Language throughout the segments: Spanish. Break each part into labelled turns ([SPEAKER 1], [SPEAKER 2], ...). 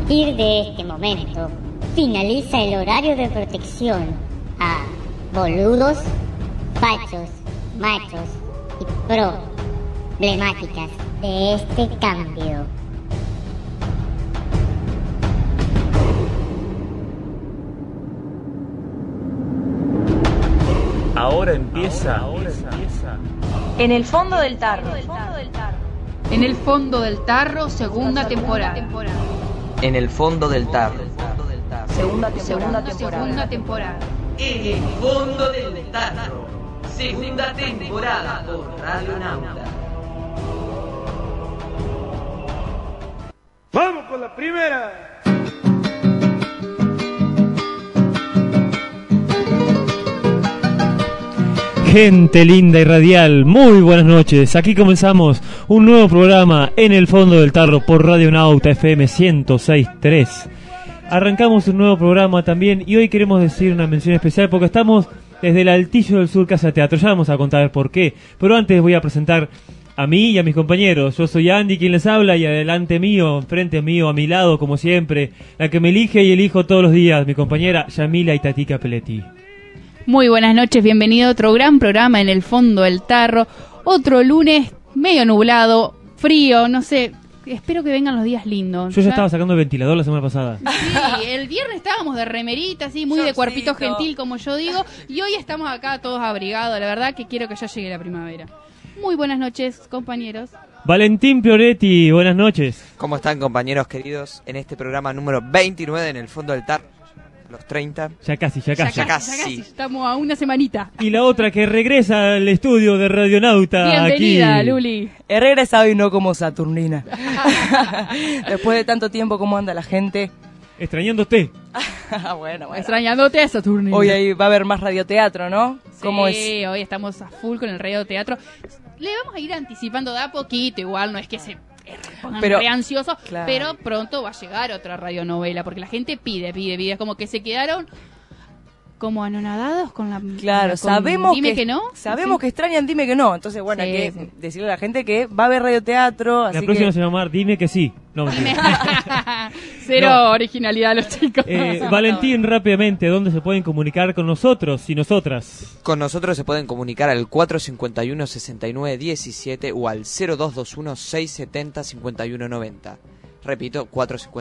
[SPEAKER 1] partir de este momento, finaliza el horario de protección a boludos, fachos, machos y problemáticas de este cambio.
[SPEAKER 2] Ahora empieza.
[SPEAKER 3] En el fondo del tarro.
[SPEAKER 4] En el fondo del tarro, segunda temporada.
[SPEAKER 5] En el fondo del tarro.
[SPEAKER 3] Segunda
[SPEAKER 4] temporada.
[SPEAKER 6] En el fondo del tarro, segunda temporada por Radio Nauta.
[SPEAKER 7] ¡Vamos con la primera!
[SPEAKER 2] Gente linda y radial, muy buenas noches. Aquí comenzamos un nuevo programa en el fondo del tarro por Radio Nauta FM 106.3. Arrancamos un nuevo programa también y hoy queremos decir una mención especial porque estamos desde el Altillo del Sur Casa Teatro. Ya vamos a contar por qué, pero antes voy a presentar a mí y a mis compañeros. Yo soy Andy quien les habla y adelante mío, frente mío, a mi lado como siempre, la que me elige y elijo todos los días, mi compañera Yamila Itatica Peletti.
[SPEAKER 4] Muy buenas noches, bienvenido a otro gran programa en el fondo del tarro. Otro lunes medio nublado, frío, no sé, espero que vengan los días lindos.
[SPEAKER 2] Yo ya estaba sacando el ventilador la semana pasada.
[SPEAKER 4] Sí, el viernes estábamos de remerita, así, muy de cuerpito gentil, como yo digo, y hoy estamos acá todos abrigados, la verdad que quiero que ya llegue la primavera. Muy buenas noches, compañeros.
[SPEAKER 2] Valentín Pioretti, buenas noches.
[SPEAKER 5] ¿Cómo están, compañeros queridos? En este programa número 29 en el fondo del tarro. Los 30.
[SPEAKER 2] Ya casi.
[SPEAKER 4] Estamos a una semanita.
[SPEAKER 2] Y la otra que regresa al estudio de Radionauta.
[SPEAKER 4] Bienvenida,
[SPEAKER 2] aquí.
[SPEAKER 4] Luli.
[SPEAKER 3] He regresado y no como Saturnina. Después de tanto tiempo, ¿cómo anda la gente?
[SPEAKER 2] Extrañándote.
[SPEAKER 3] Bueno.
[SPEAKER 4] Extrañándote eso, Saturnina.
[SPEAKER 3] Hoy ahí va a haber más radioteatro, ¿no? ¿Cómo
[SPEAKER 4] sí,
[SPEAKER 3] es?
[SPEAKER 4] Hoy estamos a full con el radioteatro. Le vamos a ir anticipando de a poquito, igual no es que se pongan re ansiosos,
[SPEAKER 3] claro.
[SPEAKER 4] Pero pronto va a llegar otra radionovela, porque la gente pide, es como que se quedaron como anonadados con la...
[SPEAKER 3] Claro,
[SPEAKER 4] con
[SPEAKER 3] sabemos
[SPEAKER 4] Dime que no.
[SPEAKER 3] Sabemos que extrañan Dime que no. Entonces, bueno,
[SPEAKER 4] Sí,
[SPEAKER 3] hay que
[SPEAKER 4] sí.
[SPEAKER 3] decirle a la gente que va a haber radioteatro.
[SPEAKER 2] La
[SPEAKER 3] Así
[SPEAKER 2] próxima
[SPEAKER 3] que...
[SPEAKER 2] se va a llamar Dime que sí. No, mentira.
[SPEAKER 4] Cero
[SPEAKER 2] No.
[SPEAKER 4] originalidad los chicos.
[SPEAKER 2] Valentín, rápidamente, ¿dónde se pueden comunicar con nosotros y nosotras?
[SPEAKER 5] Con nosotros se pueden comunicar al 451-6917 o al 0221-670-5190. Repito,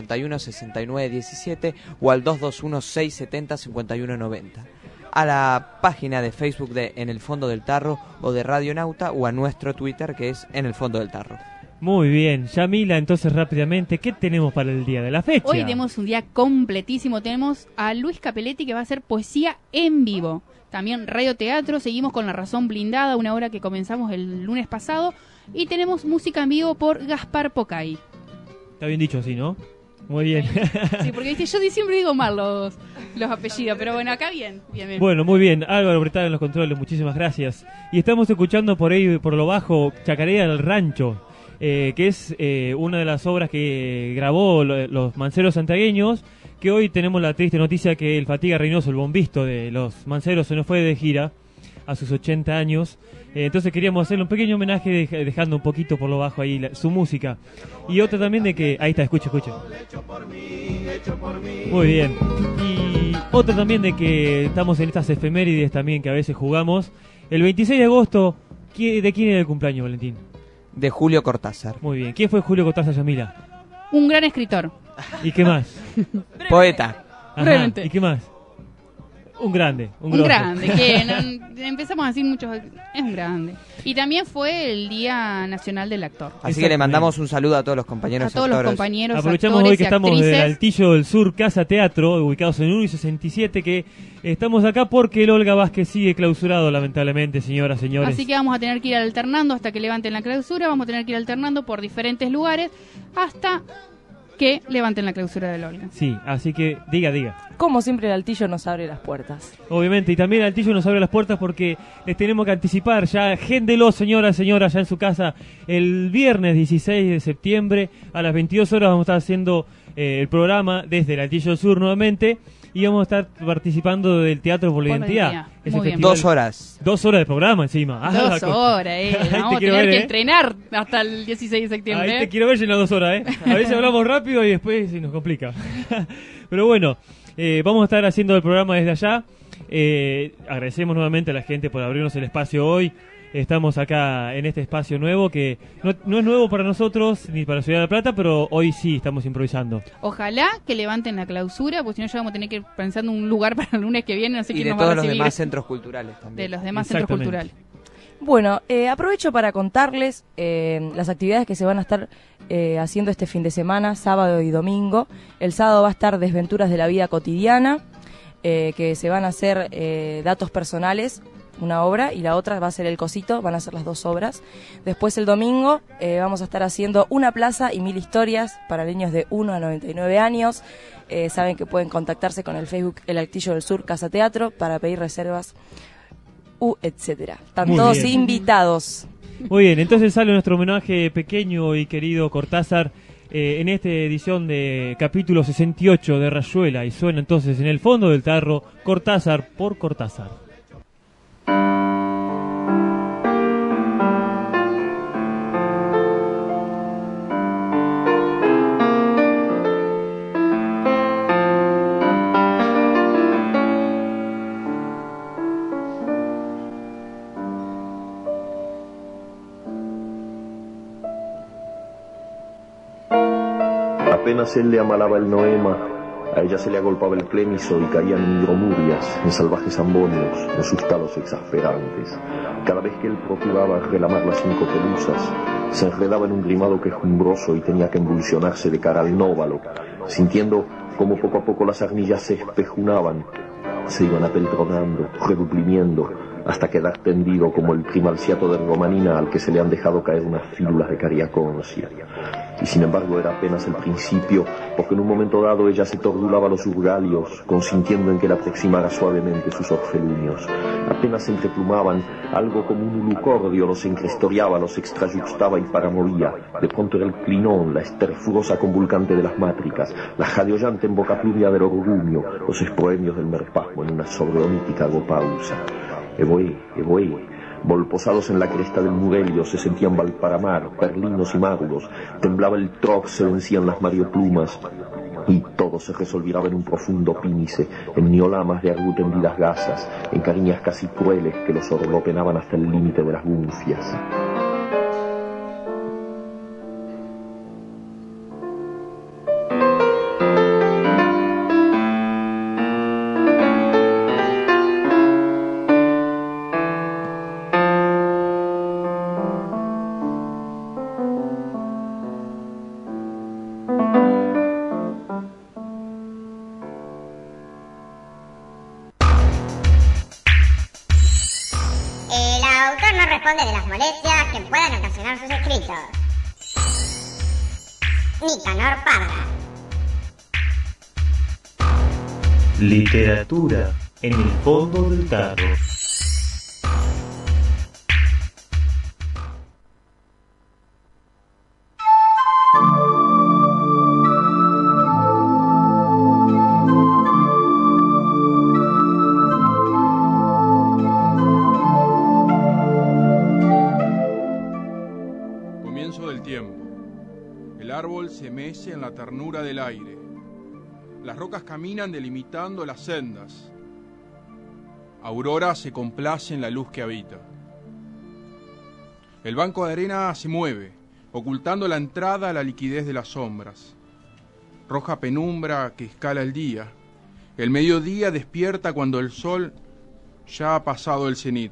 [SPEAKER 5] 451-6917 o al 221-670-5190. A la página de Facebook de En el Fondo del Tarro o de Radionauta o a nuestro Twitter que es En el Fondo del Tarro.
[SPEAKER 2] Muy bien, Yamila, entonces rápidamente, ¿qué tenemos para el día de la fecha?
[SPEAKER 4] Hoy tenemos un día completísimo. Tenemos a Luis Capelletti que va a hacer poesía en vivo. También radioteatro. Seguimos con La Razón Blindada, una obra que comenzamos el lunes pasado. Y tenemos música en vivo por Gaspar Pocay.
[SPEAKER 2] Está bien dicho así, ¿no? Muy bien.
[SPEAKER 4] Sí, porque ¿viste? Yo siempre digo mal los apellidos, pero bueno, acá bien.
[SPEAKER 2] Bueno, muy bien. Álvaro Bretán en los controles, muchísimas gracias. Y estamos escuchando por ahí, por lo bajo, Chacarera del Rancho. Que es una de las obras que grabó los manceros santiagueños, que hoy tenemos la triste noticia que el Fatiga Reynoso, el bombisto de los manceros, se nos fue de gira a sus 80 años. Entonces queríamos hacerle un pequeño homenaje dejando un poquito por lo bajo ahí su música. Y otra también de que... Ahí está, escucha. Muy bien. Y otra también de que estamos en estas efemérides también que a veces jugamos. El 26 de agosto, ¿de quién era el cumpleaños, Valentín?
[SPEAKER 5] De Julio Cortázar.
[SPEAKER 2] Muy bien. ¿Quién fue Julio Cortázar, Yamila?
[SPEAKER 4] Un gran escritor.
[SPEAKER 2] ¿Y qué más?
[SPEAKER 5] Poeta.
[SPEAKER 2] Ajá.
[SPEAKER 4] Brevemente.
[SPEAKER 2] ¿Y qué más? Un grande.
[SPEAKER 4] Un grande, que empezamos a decir muchos... Es un grande. Y también fue el Día Nacional del Actor.
[SPEAKER 5] Así que le mandamos un saludo a todos los compañeros
[SPEAKER 4] A todos
[SPEAKER 5] actores.
[SPEAKER 4] los compañeros,
[SPEAKER 2] Aprovechamos
[SPEAKER 4] actores
[SPEAKER 2] hoy que
[SPEAKER 4] y
[SPEAKER 2] estamos
[SPEAKER 4] actrices.
[SPEAKER 2] desde el Altillo del Sur Casa Teatro, ubicados en 1 y 67, que estamos acá porque el Olga Vázquez sigue clausurado, lamentablemente, señoras, señores.
[SPEAKER 4] Así que vamos a tener que ir alternando hasta que levanten la clausura. Vamos a tener que ir alternando por diferentes lugares hasta que levanten la clausura del Olga.
[SPEAKER 2] Sí, así que diga.
[SPEAKER 3] Como siempre, el Altillo nos abre las puertas.
[SPEAKER 2] Obviamente, y también Altillo nos abre las puertas porque les tenemos que anticipar ya, agéndelo, señora, ya en su casa, el viernes 16 de septiembre a las 22 horas vamos a estar haciendo el programa desde el Altillo del Sur nuevamente y vamos a estar participando del Teatro por la
[SPEAKER 4] Por la
[SPEAKER 2] Identidad.
[SPEAKER 4] Identidad.
[SPEAKER 2] Ese
[SPEAKER 4] Muy bien.
[SPEAKER 2] festival-
[SPEAKER 5] 2 horas.
[SPEAKER 2] 2 horas de programa encima. Ah,
[SPEAKER 4] 2
[SPEAKER 2] la cosa.
[SPEAKER 4] horas,
[SPEAKER 2] Ahí
[SPEAKER 4] vamos
[SPEAKER 2] te
[SPEAKER 4] a
[SPEAKER 2] quiero
[SPEAKER 4] tener
[SPEAKER 2] ver,
[SPEAKER 4] que entrenar hasta el 16 de septiembre.
[SPEAKER 2] Ahí te quiero ver en las 2 horas, A veces hablamos rápido y después se nos complica. Pero bueno, vamos a estar haciendo el programa desde allá. Agradecemos nuevamente a la gente por abrirnos el espacio hoy. Estamos acá en este espacio nuevo que no es nuevo para nosotros ni para Ciudad de la Plata, pero hoy sí estamos improvisando.
[SPEAKER 4] Ojalá que levanten la clausura, porque si no ya vamos a tener que ir pensando un lugar para el lunes que viene, no sé
[SPEAKER 5] Y
[SPEAKER 4] quién
[SPEAKER 5] de
[SPEAKER 4] nos va a
[SPEAKER 5] todos los
[SPEAKER 4] recibir.
[SPEAKER 5] demás centros culturales
[SPEAKER 4] De
[SPEAKER 5] también.
[SPEAKER 4] los demás centros
[SPEAKER 2] Exactamente.
[SPEAKER 4] culturales.
[SPEAKER 3] Bueno, aprovecho para contarles las actividades que se van a estar haciendo este fin de semana, sábado y domingo. El sábado va a estar Desventuras de la Vida Cotidiana, que se van a hacer datos personales, una obra, y la otra va a ser El Cosito, van a ser las 2 obras. Después el domingo vamos a estar haciendo Una Plaza y 1000 historias para niños de 1 a 99 años. Saben que pueden contactarse con el Facebook El Altillo del Sur Casa Teatro para pedir reservas, etcétera. Están
[SPEAKER 2] Muy
[SPEAKER 3] todos
[SPEAKER 2] bien.
[SPEAKER 3] invitados.
[SPEAKER 2] Muy bien, entonces sale nuestro homenaje pequeño y querido Cortázar en esta edición de capítulo 68 de Rayuela y suena entonces en el fondo del tarro Cortázar por Cortázar.
[SPEAKER 7] Apenas él le amalaba el noema, a ella se le agolpaba el clemiso y caían en hidromurias, en salvajes ambonios, en sus talos exasperantes. Cada vez que él procuraba relamar las 5 pelusas, se enredaba en un grimado quejumbroso y tenía que embulsionarse de cara al nóvalo, sintiendo como poco a poco las arnillas se espejunaban, se iban apeltronando, reduprimiendo, hasta quedar tendido como el primalciato de romanina al que se le han dejado caer unas fílulas de cariaconcia. Y sin embargo era apenas el principio, porque en un momento dado ella se tordulaba los urgalios, consintiendo en que le aproximara suavemente sus orfelunios. Apenas se entreplumaban, algo como un ulucordio los encrestoriaba, los extrayuxtaba y paramovía. De pronto era el clinón, la esterfurosa convulcante de las mátricas, la jadeollante embocaplumia del orgullo, los esproemios del merpasmo en una sobreonítica gopausa. Evoé, volposados en la cresta del Mugello, se sentían Valparamar, perlinos y magros, temblaba el troc, se vencían las marioplumas, y todo se resolviraba en un profundo pínice, en niolamas de argutendidas gasas, en cariñas casi crueles que los orlopenaban hasta el límite de las gunfias.
[SPEAKER 1] El autor no responde de las molestias que puedan ocasionar sus escritos. Nicanor Parra.
[SPEAKER 2] Literatura en el fondo del tarro.
[SPEAKER 8] Comienzo del tiempo. El árbol se mece en la ternura del aire. Las rocas caminan delimitando las sendas. Aurora se complace en la luz que habita. El banco de arena se mueve, ocultando la entrada a la liquidez de las sombras. Roja penumbra que escala el día. El mediodía despierta cuando el sol ya ha pasado el cenit.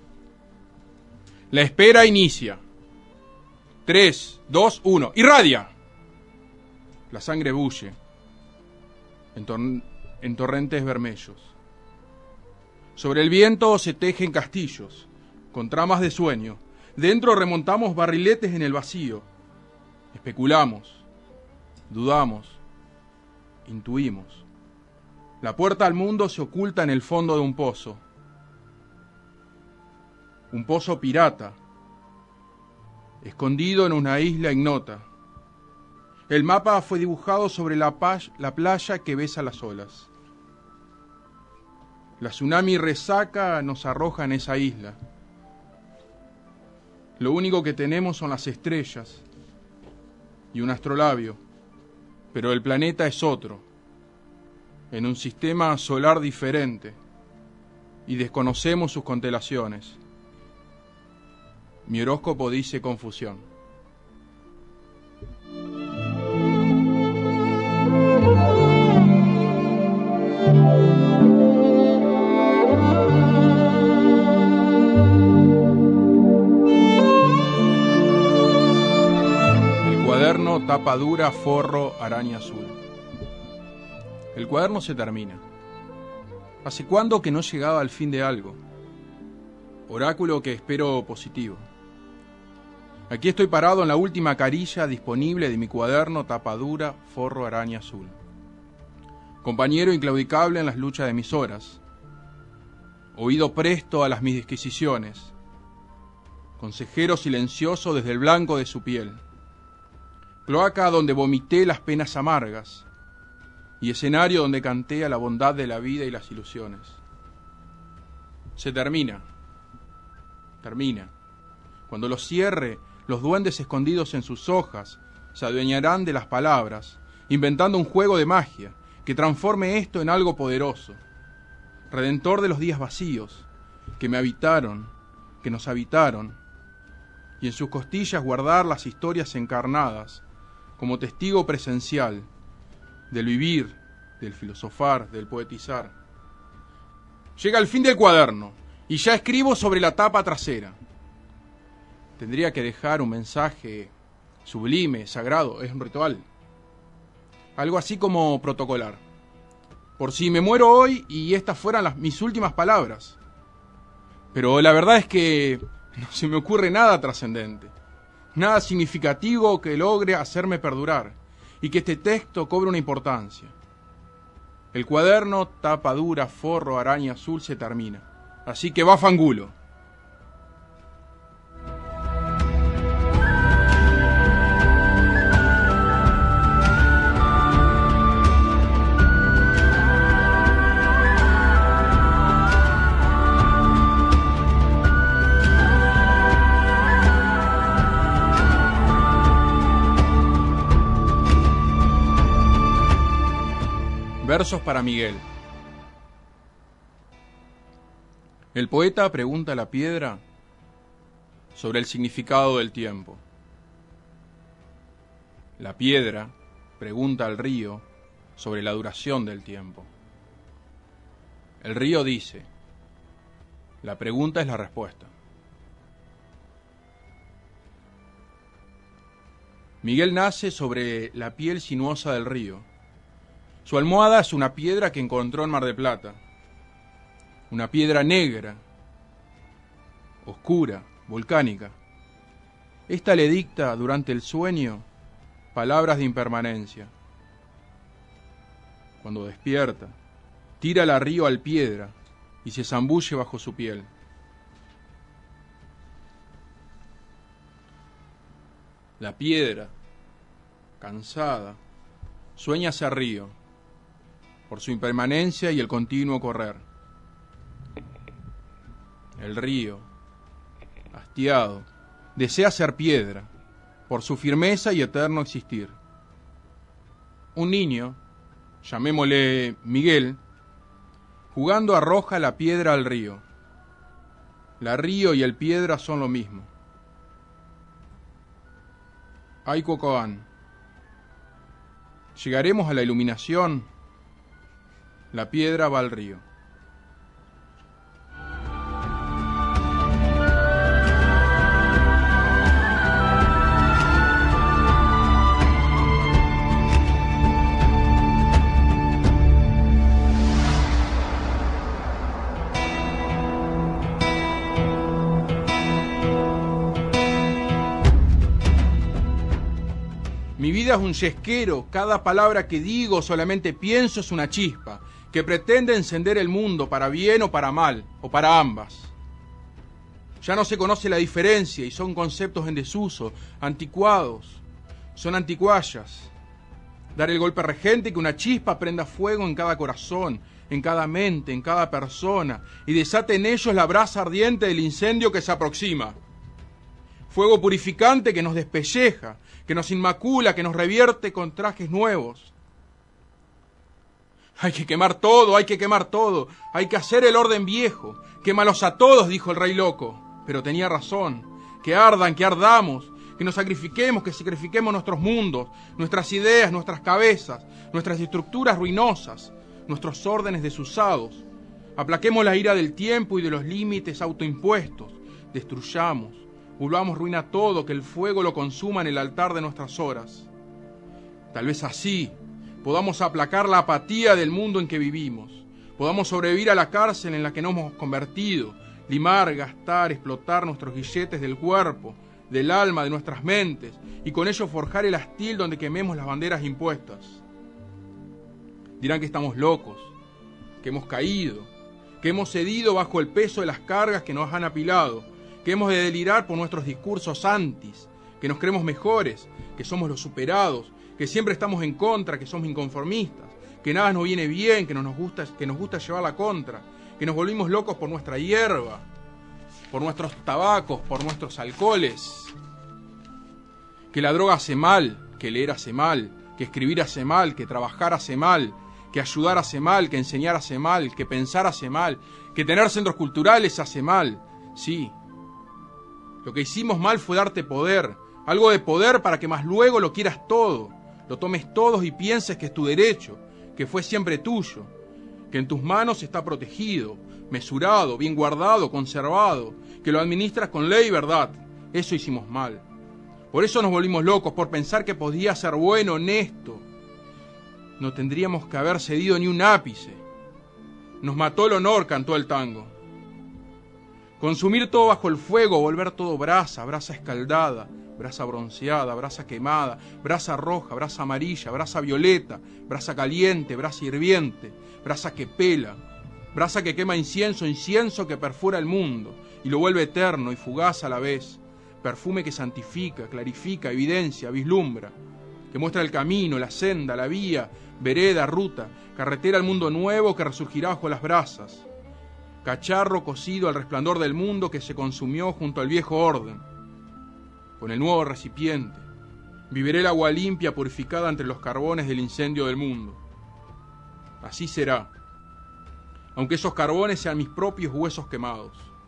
[SPEAKER 8] La espera inicia. 3, 2, 1. ¡Irradia! La sangre bulle en torrentes vermellos. Sobre el viento se tejen castillos, con tramas de sueño. Dentro remontamos barriletes en el vacío. Especulamos, dudamos, intuimos. La puerta al mundo se oculta en el fondo de un pozo. Un pozo pirata, escondido en una isla ignota. El mapa fue dibujado sobre la playa que besa las olas. La tsunami resaca nos arroja en esa isla. Lo único que tenemos son las estrellas y un astrolabio, pero el planeta es otro, en un sistema solar diferente, y desconocemos sus constelaciones. Mi horóscopo dice confusión. El cuaderno, tapa dura, forro, araña azul. El cuaderno se termina. ¿Hace cuándo que no llegaba al fin de algo? Oráculo que espero positivo. Aquí estoy parado en la última carilla disponible de mi cuaderno, tapa dura, forro, araña azul. Compañero inclaudicable en las luchas de mis horas. Oído presto a las mis disquisiciones. Consejero silencioso desde el blanco de su piel. Cloaca donde vomité las penas amargas. Y escenario donde canté a la bondad de la vida y las ilusiones. Se termina. Termina. Cuando lo cierre, los duendes escondidos en sus hojas se adueñarán de las palabras, inventando un juego de magia que transforme esto en algo poderoso, redentor de los días vacíos, que me habitaron, que nos habitaron, y en sus costillas guardar las historias encarnadas, como testigo presencial, del vivir, del filosofar, del poetizar. Llega el fin del cuaderno, y ya escribo sobre la tapa trasera. Tendría que dejar un mensaje sublime, sagrado, es un ritual. Algo así como protocolar. Por si me muero hoy y estas fueran mis últimas palabras. Pero la verdad es que no se me ocurre nada trascendente, nada significativo que logre hacerme perdurar y que este texto cobre una importancia. El cuaderno, tapa dura, forro, araña azul se termina. Así que va fangulo. Versos para Miguel. El poeta pregunta a la piedra sobre el significado del tiempo. La piedra pregunta al río sobre la duración del tiempo. El río dice, la pregunta es la respuesta. Miguel nace sobre la piel sinuosa del río. Su almohada es una piedra que encontró en Mar del Plata. Una piedra negra, oscura, volcánica. Esta le dicta durante el sueño palabras de impermanencia. Cuando despierta, tira al río al piedra y se zambulle bajo su piel. La piedra, cansada, sueña hacia río, por su impermanencia y el continuo correr. El río, hastiado, desea ser piedra, por su firmeza y eterno existir. Un niño, llamémosle Miguel, jugando arroja la piedra al río. La río y el piedra son lo mismo. Aiko Koan. Llegaremos a la iluminación. La piedra va al río. Mi vida es un yesquero, cada palabra que digo, solamente pienso, es una chispa que pretende encender el mundo para bien o para mal, o para ambas. Ya no se conoce la diferencia y son conceptos en desuso, anticuados, son anticuallas. dar el golpe regente y que una chispa prenda fuego en cada corazón, en cada mente, en cada persona, y desate en ellos la brasa ardiente del incendio que se aproxima. Fuego purificante que nos despelleja, que nos inmacula, que nos revierte con trajes nuevos. Hay que quemar todo, hay que quemar todo, hay que hacer el orden viejo. Quémalos a todos, dijo el rey loco, pero tenía razón. Que ardan, que ardamos, que nos sacrifiquemos, que sacrifiquemos nuestros mundos, nuestras ideas, nuestras cabezas, nuestras estructuras ruinosas, nuestros órdenes desusados. Aplaquemos la ira del tiempo y de los límites autoimpuestos. Destruyamos, volvamos ruina todo, que el fuego lo consuma en el altar de nuestras horas. Tal vez así podamos aplacar la apatía del mundo en que vivimos, podamos sobrevivir a la cárcel en la que nos hemos convertido, limar, gastar, explotar nuestros billetes del cuerpo, del alma, de nuestras mentes, y con ello forjar el astil donde quememos las banderas impuestas. Dirán que estamos locos, que hemos caído, que hemos cedido bajo el peso de las cargas que nos han apilado, que hemos de delirar por nuestros discursos antis, que nos creemos mejores, que somos los superados, que siempre estamos en contra, que somos inconformistas, que nada nos viene bien, que nos gusta llevar la contra, que nos volvimos locos por nuestra hierba, por nuestros tabacos, por nuestros alcoholes, que la droga hace mal, que leer hace mal, que escribir hace mal, que trabajar hace mal, que ayudar hace mal, que enseñar hace mal, que pensar hace mal, que tener centros culturales hace mal. Sí, lo que hicimos mal fue darte poder, algo de poder para que más luego lo quieras todo, lo tomes todo y pienses que es tu derecho, que fue siempre tuyo, que en tus manos está protegido, mesurado, bien guardado, conservado, que lo administras con ley y verdad. Eso hicimos mal. Por eso nos volvimos locos, por pensar que podía ser bueno, honesto. No tendríamos que haber cedido ni un ápice. Nos mató el honor, cantó el tango. Consumir todo bajo el fuego, volver todo brasa, brasa escaldada, brasa bronceada, brasa quemada, brasa roja, brasa amarilla, brasa violeta, brasa caliente, brasa hirviente, brasa que pela, brasa que quema incienso, incienso que perfora el mundo y lo vuelve eterno y fugaz a la vez, perfume que santifica, clarifica, evidencia, vislumbra, que muestra el camino, la senda, la vía, vereda, ruta, carretera al mundo nuevo que resurgirá bajo las brasas, cacharro cocido al resplandor del mundo que se consumió junto al viejo orden. Con el nuevo recipiente, viviré el agua limpia purificada entre los carbones del incendio del mundo. Así será, aunque esos carbones sean mis propios huesos quemados.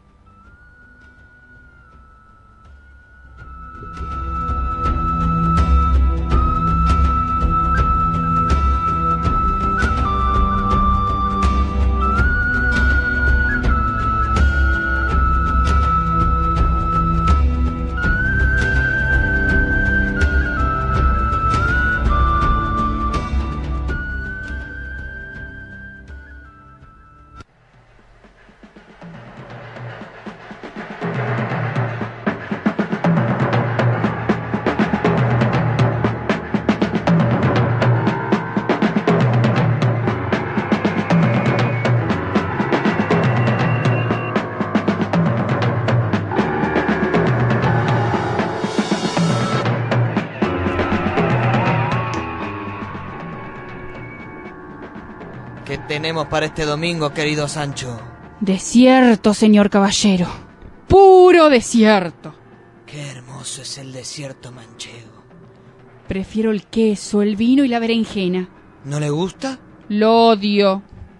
[SPEAKER 5] ¿Qué tenemos para este domingo, querido Sancho?
[SPEAKER 4] Desierto, señor caballero. Puro desierto.
[SPEAKER 5] Qué hermoso es el desierto manchego.
[SPEAKER 4] Prefiero el queso, el vino y la berenjena.
[SPEAKER 5] ¿No le gusta?
[SPEAKER 4] Lo odio.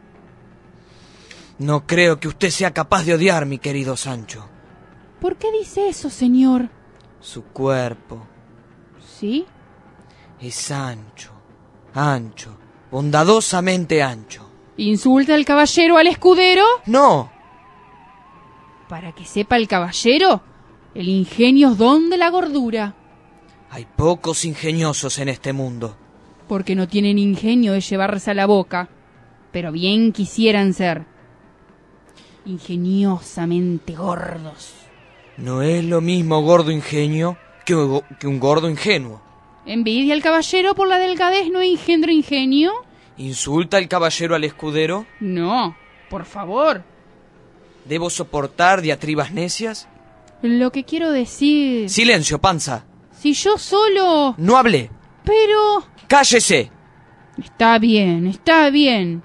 [SPEAKER 5] No creo que usted sea capaz de odiar, mi querido Sancho.
[SPEAKER 4] ¿Por qué dice eso, señor?
[SPEAKER 5] Su cuerpo
[SPEAKER 4] ¿Sí?
[SPEAKER 5] es ancho, ancho, bondadosamente ancho.
[SPEAKER 4] ¿Insulta el caballero al escudero?
[SPEAKER 5] ¡No!
[SPEAKER 4] Para que sepa el caballero, el ingenio es don de la gordura.
[SPEAKER 5] Hay pocos ingeniosos en este mundo.
[SPEAKER 4] Porque no tienen ingenio de llevarse a la boca, pero bien quisieran ser ingeniosamente gordos.
[SPEAKER 5] No es lo mismo gordo ingenio que un gordo ingenuo.
[SPEAKER 4] ¿Envidia al caballero por la delgadez no engendra ingenio?
[SPEAKER 5] ¿Insulta el caballero al escudero?
[SPEAKER 4] No, por favor.
[SPEAKER 5] ¿Debo soportar diatribas necias?
[SPEAKER 4] Lo que quiero decir...
[SPEAKER 5] ¡Silencio, panza!
[SPEAKER 4] Si yo solo...
[SPEAKER 5] ¡No hablé!
[SPEAKER 4] Pero...
[SPEAKER 5] ¡Cállese!
[SPEAKER 4] Está bien, está bien.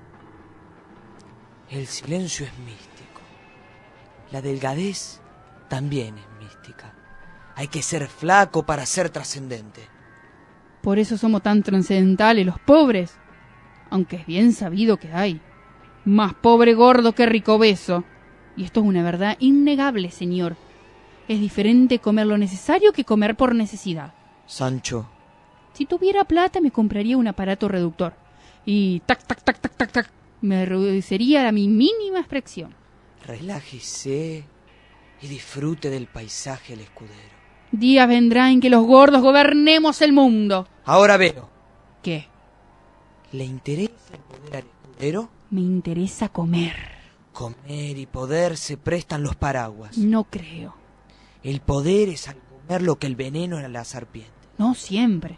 [SPEAKER 9] El silencio es místico. La delgadez también es mística. Hay que ser flaco para ser trascendente.
[SPEAKER 4] Por eso somos tan trascendentales los pobres. Aunque es bien sabido que hay más pobre gordo que rico obeso. Y esto es una verdad innegable, señor. Es diferente comer lo necesario que comer por necesidad.
[SPEAKER 9] Sancho.
[SPEAKER 4] Si tuviera plata me compraría un aparato reductor. Y tac, tac, tac, tac, tac, tac. Me reduciría a mi mínima expresión.
[SPEAKER 9] Relájese y disfrute del paisaje al escudero.
[SPEAKER 4] Días vendrán en que los gordos gobernemos el mundo.
[SPEAKER 9] Ahora veo.
[SPEAKER 4] ¿Qué?
[SPEAKER 9] ¿Le interesa el poder al escudero?
[SPEAKER 4] Me interesa comer.
[SPEAKER 9] Comer y poder se prestan los paraguas.
[SPEAKER 4] No creo.
[SPEAKER 9] El poder es al comer lo que el veneno a la serpiente.
[SPEAKER 4] No siempre.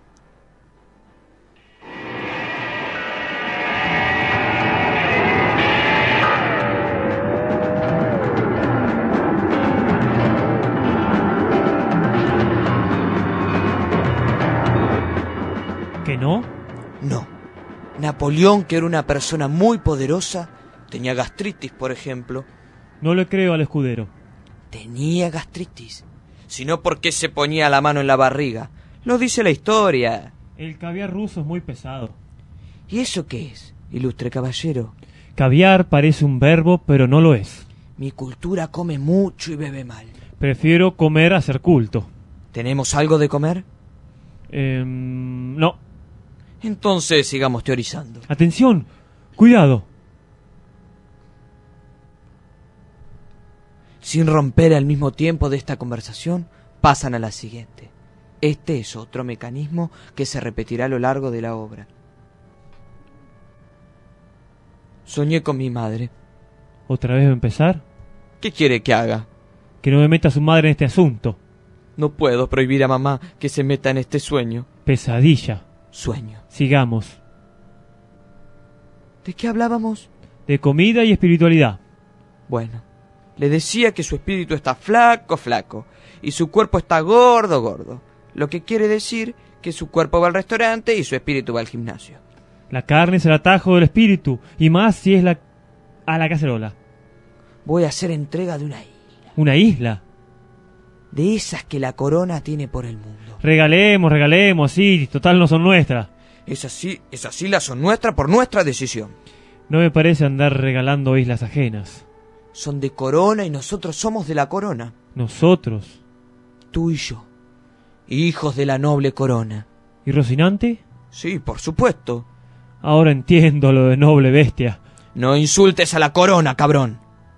[SPEAKER 2] ¿Que no?
[SPEAKER 9] No. Napoleón, que era una persona muy poderosa, tenía gastritis, por ejemplo.
[SPEAKER 2] No le creo al escudero.
[SPEAKER 9] Tenía gastritis. Sino porque se ponía la mano en la barriga. Lo dice la historia.
[SPEAKER 2] El caviar ruso es muy pesado.
[SPEAKER 9] ¿Y eso qué es, ilustre caballero?
[SPEAKER 2] Caviar parece un verbo, pero no lo es.
[SPEAKER 9] Mi cultura come mucho y bebe mal.
[SPEAKER 2] Prefiero comer a ser culto.
[SPEAKER 9] ¿Tenemos algo de comer?
[SPEAKER 2] No.
[SPEAKER 9] Entonces sigamos teorizando.
[SPEAKER 2] Atención, cuidado.
[SPEAKER 9] Sin romper al mismo tiempo de esta conversación, pasan a la siguiente. Este es otro mecanismo que se repetirá a lo largo de la obra. Soñé con mi madre.
[SPEAKER 2] ¿Otra vez va a empezar?
[SPEAKER 9] ¿Qué quiere que haga?
[SPEAKER 2] Que no me meta su madre en este asunto.
[SPEAKER 9] No puedo prohibir a mamá que se meta en este sueño.
[SPEAKER 2] Pesadilla.
[SPEAKER 9] Sueño.
[SPEAKER 2] Sigamos.
[SPEAKER 9] ¿De qué hablábamos?
[SPEAKER 2] De comida y espiritualidad.
[SPEAKER 9] Bueno, le decía que su espíritu está flaco, flaco, y su cuerpo está gordo, gordo. Lo que quiere decir que su cuerpo va al restaurante y su espíritu va al gimnasio.
[SPEAKER 2] La carne es el atajo del espíritu, y más si es a la cacerola.
[SPEAKER 9] Voy a hacer entrega de una isla.
[SPEAKER 2] ¿Una isla?
[SPEAKER 9] De esas que la corona tiene por el mundo.
[SPEAKER 2] Regalemos, sí, total no son nuestras.
[SPEAKER 9] Esas islas son nuestras por nuestra decisión.
[SPEAKER 2] No me parece andar regalando islas ajenas.
[SPEAKER 9] Son de corona y nosotros somos de la corona.
[SPEAKER 2] ¿Nosotros?
[SPEAKER 9] Tú y yo. Hijos de la noble corona.
[SPEAKER 2] ¿Y Rocinante?
[SPEAKER 9] Sí, por supuesto.
[SPEAKER 2] Ahora entiendo lo de noble bestia.
[SPEAKER 9] No insultes a la corona, cabrón.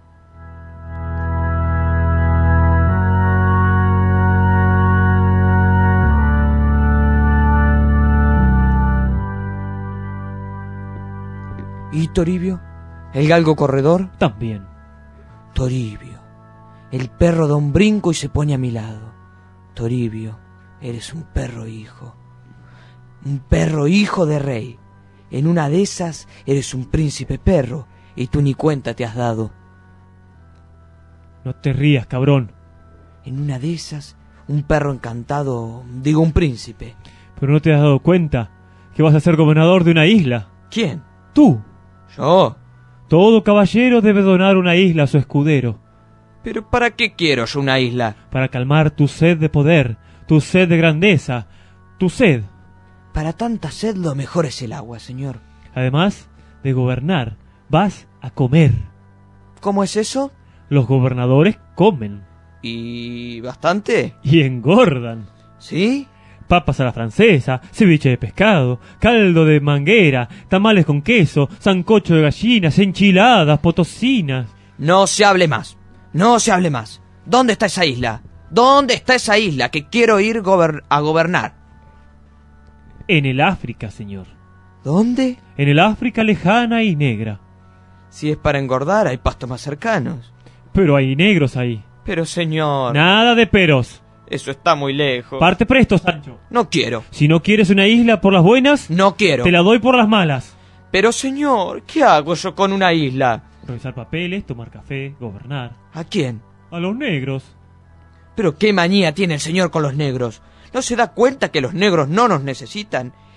[SPEAKER 9] ¿Y Toribio? ¿El galgo corredor?
[SPEAKER 2] También.
[SPEAKER 9] Toribio. El perro da un brinco y se pone a mi lado. Toribio, eres un perro hijo. Un perro hijo de rey. En una de esas eres un príncipe perro y tú ni cuenta te has dado.
[SPEAKER 2] No te rías, cabrón.
[SPEAKER 9] En una de esas, un perro encantado, digo un príncipe.
[SPEAKER 2] Pero no te has dado cuenta que vas a ser gobernador de una isla.
[SPEAKER 9] ¿Quién?
[SPEAKER 2] Tú.
[SPEAKER 9] Yo.
[SPEAKER 2] Todo caballero debe donar una isla a su escudero.
[SPEAKER 9] ¿Pero para qué quiero yo una isla?
[SPEAKER 2] Para calmar tu sed de poder, tu sed de grandeza, tu sed.
[SPEAKER 9] Para tanta sed lo mejor es el agua, señor.
[SPEAKER 2] Además de gobernar, vas a comer.
[SPEAKER 9] ¿Cómo es eso?
[SPEAKER 2] Los gobernadores comen.
[SPEAKER 9] ¿Y bastante?
[SPEAKER 2] Y engordan.
[SPEAKER 9] ¿Sí?
[SPEAKER 2] Papas a la francesa, ceviche de pescado, caldo de manguera, tamales con queso, sancocho de gallinas, enchiladas, potosinas.
[SPEAKER 9] No se hable más. No se hable más. ¿Dónde está esa isla? ¿Dónde está esa isla que quiero ir a gobernar?
[SPEAKER 2] En el África, señor.
[SPEAKER 9] ¿Dónde?
[SPEAKER 2] En el África lejana y negra.
[SPEAKER 9] Si es para engordar, hay pastos más cercanos.
[SPEAKER 2] Pero hay negros ahí.
[SPEAKER 9] Pero, señor...
[SPEAKER 2] Nada de peros.
[SPEAKER 9] Eso está muy lejos.
[SPEAKER 2] Parte presto, Sancho.
[SPEAKER 9] No quiero.
[SPEAKER 2] Si no quieres una isla por las buenas...
[SPEAKER 9] No quiero.
[SPEAKER 2] Te la doy por las malas.
[SPEAKER 9] Pero, señor, ¿qué hago yo con una isla?
[SPEAKER 2] Revisar papeles, tomar café, gobernar.
[SPEAKER 9] ¿A quién?
[SPEAKER 2] A los negros.
[SPEAKER 9] Pero qué manía tiene el señor con los negros. ¿No se da cuenta que los negros no nos necesitan?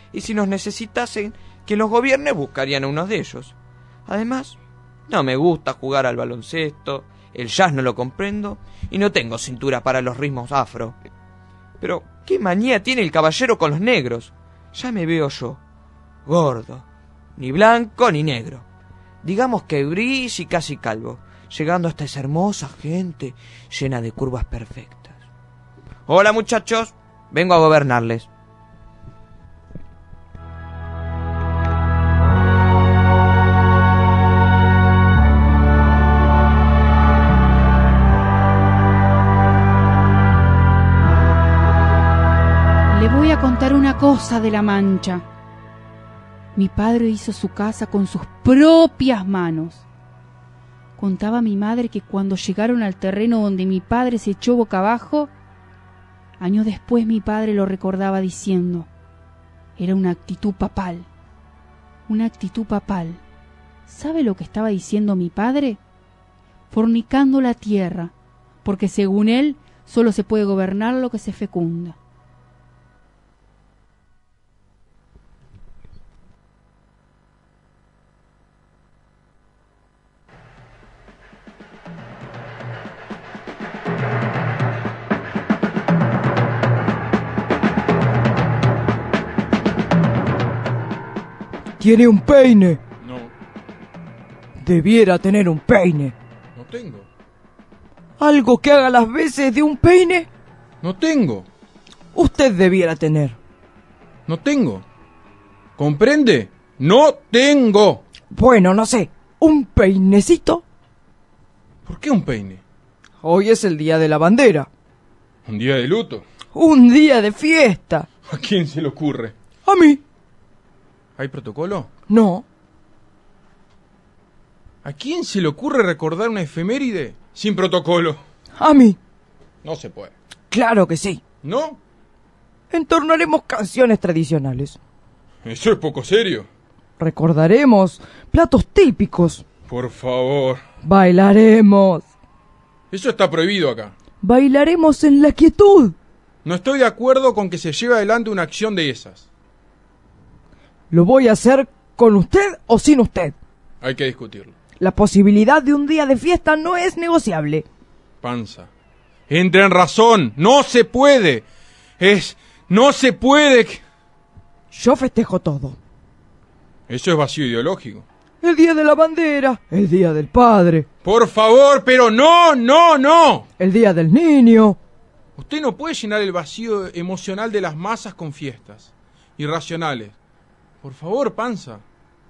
[SPEAKER 5] y si nos necesitasen, quien los gobierne buscarían a unos de ellos. Además, no me gusta jugar al baloncesto, el jazz no lo comprendo y no tengo cintura para los ritmos afro. Pero, ¿qué manía tiene el caballero con los negros? Ya me veo yo, gordo, ni blanco ni negro. Digamos que gris y casi calvo, llegando hasta esa hermosa gente llena de curvas perfectas. Hola muchachos, vengo a gobernarles.
[SPEAKER 4] Le voy a contar una cosa de La Mancha. Mi padre hizo su casa con sus propias manos. Contaba mi madre que cuando llegaron al terreno donde mi padre se echó boca abajo, años después mi padre lo recordaba diciendo: era una actitud papal. Una actitud papal. ¿Sabe lo que estaba diciendo mi padre? Fornicando la tierra, porque según él solo se puede gobernar lo que se fecunda.
[SPEAKER 3] Tiene un peine.
[SPEAKER 8] No,
[SPEAKER 3] Debiera tener un peine.
[SPEAKER 8] no tengo.
[SPEAKER 3] ¿Algo que haga las veces de un peine?
[SPEAKER 8] No tengo.
[SPEAKER 3] Usted debiera tener.
[SPEAKER 8] No tengo. ¿Comprende? No tengo.
[SPEAKER 3] Bueno, no sé, ¿un peinecito?
[SPEAKER 8] ¿Por qué un peine?
[SPEAKER 3] Hoy es el día de la bandera.
[SPEAKER 8] Un día de luto.
[SPEAKER 3] Un día de fiesta.
[SPEAKER 8] ¿A quién se le ocurre?
[SPEAKER 3] A mí.
[SPEAKER 8] ¿Hay protocolo?
[SPEAKER 3] No.
[SPEAKER 8] ¿A quién se le ocurre recordar una efeméride sin protocolo?
[SPEAKER 3] A mí.
[SPEAKER 8] No se puede.
[SPEAKER 3] Claro que sí.
[SPEAKER 8] ¿No?
[SPEAKER 3] Entornaremos canciones tradicionales.
[SPEAKER 8] Eso es poco serio.
[SPEAKER 3] Recordaremos platos típicos.
[SPEAKER 8] Por favor.
[SPEAKER 3] Bailaremos.
[SPEAKER 8] Eso está prohibido acá.
[SPEAKER 3] Bailaremos en la quietud.
[SPEAKER 8] No estoy de acuerdo con que se lleve adelante una acción de esas.
[SPEAKER 3] Lo voy a hacer con usted o sin usted.
[SPEAKER 8] Hay que discutirlo.
[SPEAKER 3] La posibilidad de un día de fiesta no es negociable.
[SPEAKER 8] Panza. Entra en razón. No se puede. No se puede.
[SPEAKER 3] Yo festejo todo.
[SPEAKER 8] Eso es vacío ideológico.
[SPEAKER 3] El día de la bandera, el día del padre,
[SPEAKER 8] Por favor, pero no, no, no.
[SPEAKER 3] el día del niño.
[SPEAKER 8] Usted no puede llenar el vacío emocional de las masas con fiestas irracionales. Por favor, Panza.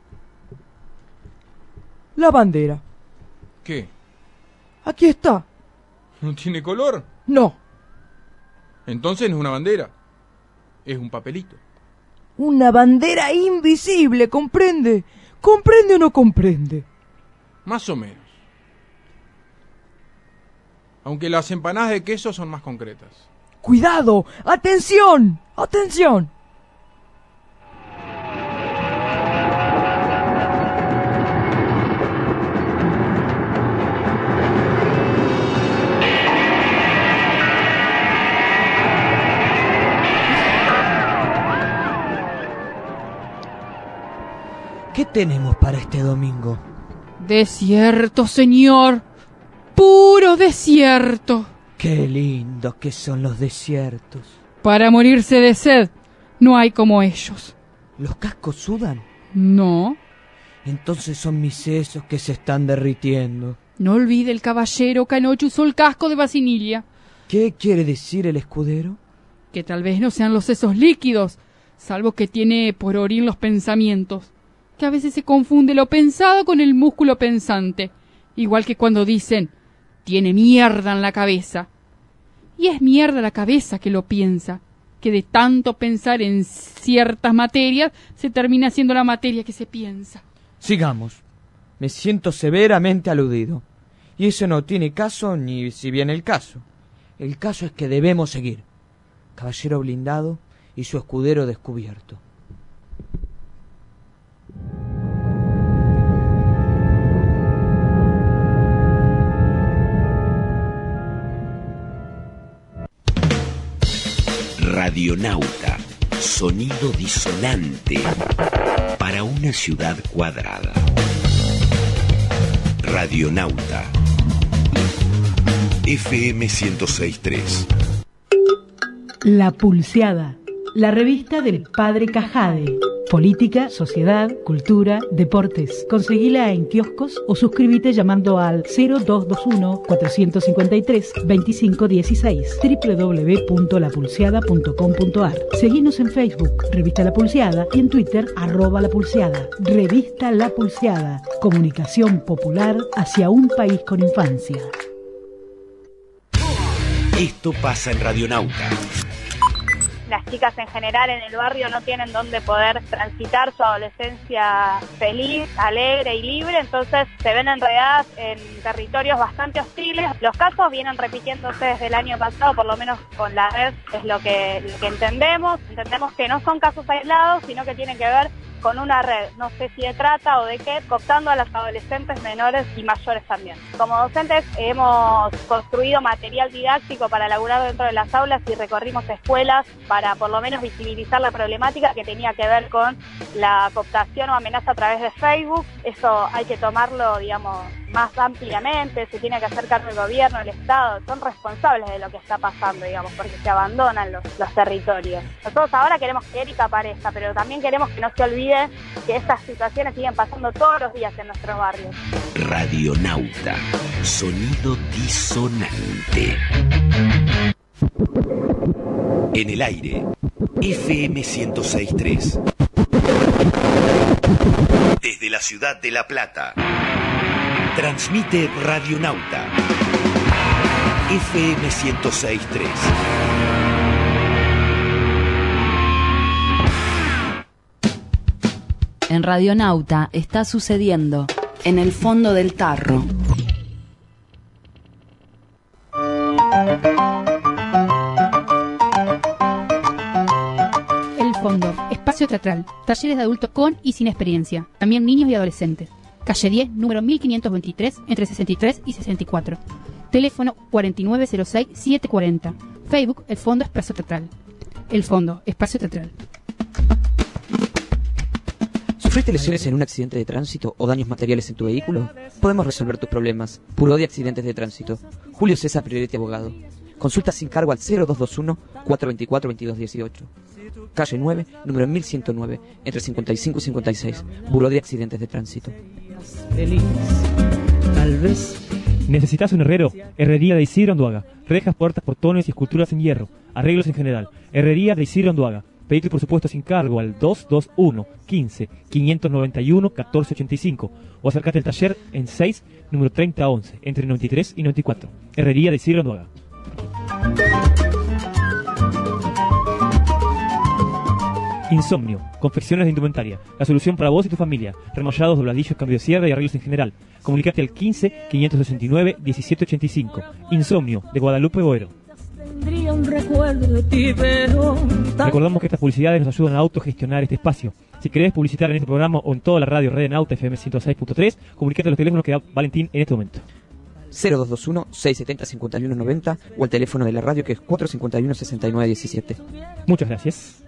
[SPEAKER 3] La bandera.
[SPEAKER 8] ¿Qué?
[SPEAKER 3] Aquí está.
[SPEAKER 8] ¿No tiene color?
[SPEAKER 3] No.
[SPEAKER 8] Entonces no es una bandera. Es un papelito.
[SPEAKER 3] Una bandera invisible, ¿comprende? ¿Comprende o no comprende?
[SPEAKER 8] Más o menos. Aunque las empanadas de queso son más concretas.
[SPEAKER 3] ¡Cuidado! ¡Atención! ¡Atención!
[SPEAKER 9] ¿Qué tenemos para este domingo?
[SPEAKER 4] Desierto, señor. Puro desierto.
[SPEAKER 9] Qué lindos que son los desiertos.
[SPEAKER 4] Para morirse de sed, no hay como ellos.
[SPEAKER 9] ¿Los cascos sudan?
[SPEAKER 4] No.
[SPEAKER 9] Entonces son mis sesos que se están derritiendo.
[SPEAKER 4] No olvide el caballero que anoche usó el casco de vacinilla.
[SPEAKER 9] ¿Qué quiere decir el escudero?
[SPEAKER 4] Que tal vez no sean los sesos líquidos, salvo que tiene por orín los pensamientos. Que a veces se confunde lo pensado con el músculo pensante. Igual que cuando dicen, tiene mierda en la cabeza. Y es mierda la cabeza que lo piensa, que de tanto pensar en ciertas materias se termina siendo la materia que se piensa.
[SPEAKER 5] Sigamos. Me siento severamente aludido. Y eso no tiene caso ni si viene el caso. El caso es que debemos seguir. Caballero blindado y su escudero descubierto.
[SPEAKER 10] Radionauta, Sonido disonante para una ciudad cuadrada. Radionauta. FM 106.3.
[SPEAKER 11] La Pulseada, la revista del Padre Cajade. Política, sociedad, cultura, deportes. Conseguila en kioscos o suscríbete llamando al 0221-453-2516 www.lapulseada.com.ar. Seguinos en Facebook, Revista La Pulseada, y en Twitter, @lapulseada. Revista La Pulseada, comunicación popular hacia un país con infancia.
[SPEAKER 10] Esto pasa en Radionauta.
[SPEAKER 12] Las chicas en general en el barrio no tienen dónde poder transitar su adolescencia feliz, alegre y libre, entonces se ven enredadas en territorios bastante hostiles. Los casos vienen repitiéndose desde el año pasado, por lo menos con la red es lo que entendemos. Entendemos que no son casos aislados, sino que tienen que ver con una red, no sé si de trata o de qué, cooptando a las adolescentes menores y mayores también. Como docentes hemos construido material didáctico para elaborar dentro de las aulas y recorrimos escuelas para por lo menos visibilizar la problemática que tenía que ver con la cooptación o amenaza a través de Facebook. Eso hay que tomarlo, digamos, más ampliamente, se tiene que hacer cargo el gobierno, el Estado, son responsables de lo que está pasando, digamos, porque se abandonan los territorios. Nosotros ahora queremos que Erika aparezca, pero también queremos que no se olvide que estas situaciones siguen pasando todos los días en nuestros barrios.
[SPEAKER 10] Radionauta, sonido disonante. En el aire, FM 106.3. Desde la ciudad de La Plata, transmite Radionauta, FM 106.3.
[SPEAKER 13] En Radionauta está sucediendo en el fondo del tarro.
[SPEAKER 4] El Fondo, espacio teatral, talleres de adultos con y sin experiencia, también niños y adolescentes. Calle 10, número 1523, entre 63 y 64. Teléfono 4906-740. Facebook, El Fondo Espacio Teatral. El Fondo, espacio teatral.
[SPEAKER 14] ¿Sufriste lesiones en un accidente de tránsito o daños materiales en tu vehículo? Podemos resolver tus problemas. Puro de Accidentes de Tránsito. Julio César Prioretti, abogado. Consulta sin cargo al 0221-424-2218. Calle 9, número 1109, entre 55 y 56. Buró de Accidentes de Tránsito.
[SPEAKER 11] Feliz, tal vez.
[SPEAKER 2] ¿Necesitas un herrero? Herrería de Isidro Anduaga. Rejas, puertas, portones y esculturas en hierro. Arreglos en general. Herrería de Isidro Anduaga. Pedite por supuesto sin cargo al 221-15-591-1485 o acércate al taller en 6, número 3011, entre 93 y 94. Herrería de Isidro Anduaga. Insomnio, confecciones de indumentaria, la solución para vos y tu familia, remollados, dobladillos, cambio de sierra y arreglos en general. Comunicate al 15-569-1785. Insomnio, de Guadalupe Boero. Recordamos que estas publicidades nos ayudan a autogestionar este espacio. Si querés publicitar en este programa o en toda la radio Radionauta FM 106.3, comunicate a los teléfonos que da Valentín en este momento.
[SPEAKER 14] 0221-670-5190 o al teléfono de la radio que es 451-6917.
[SPEAKER 2] Muchas gracias.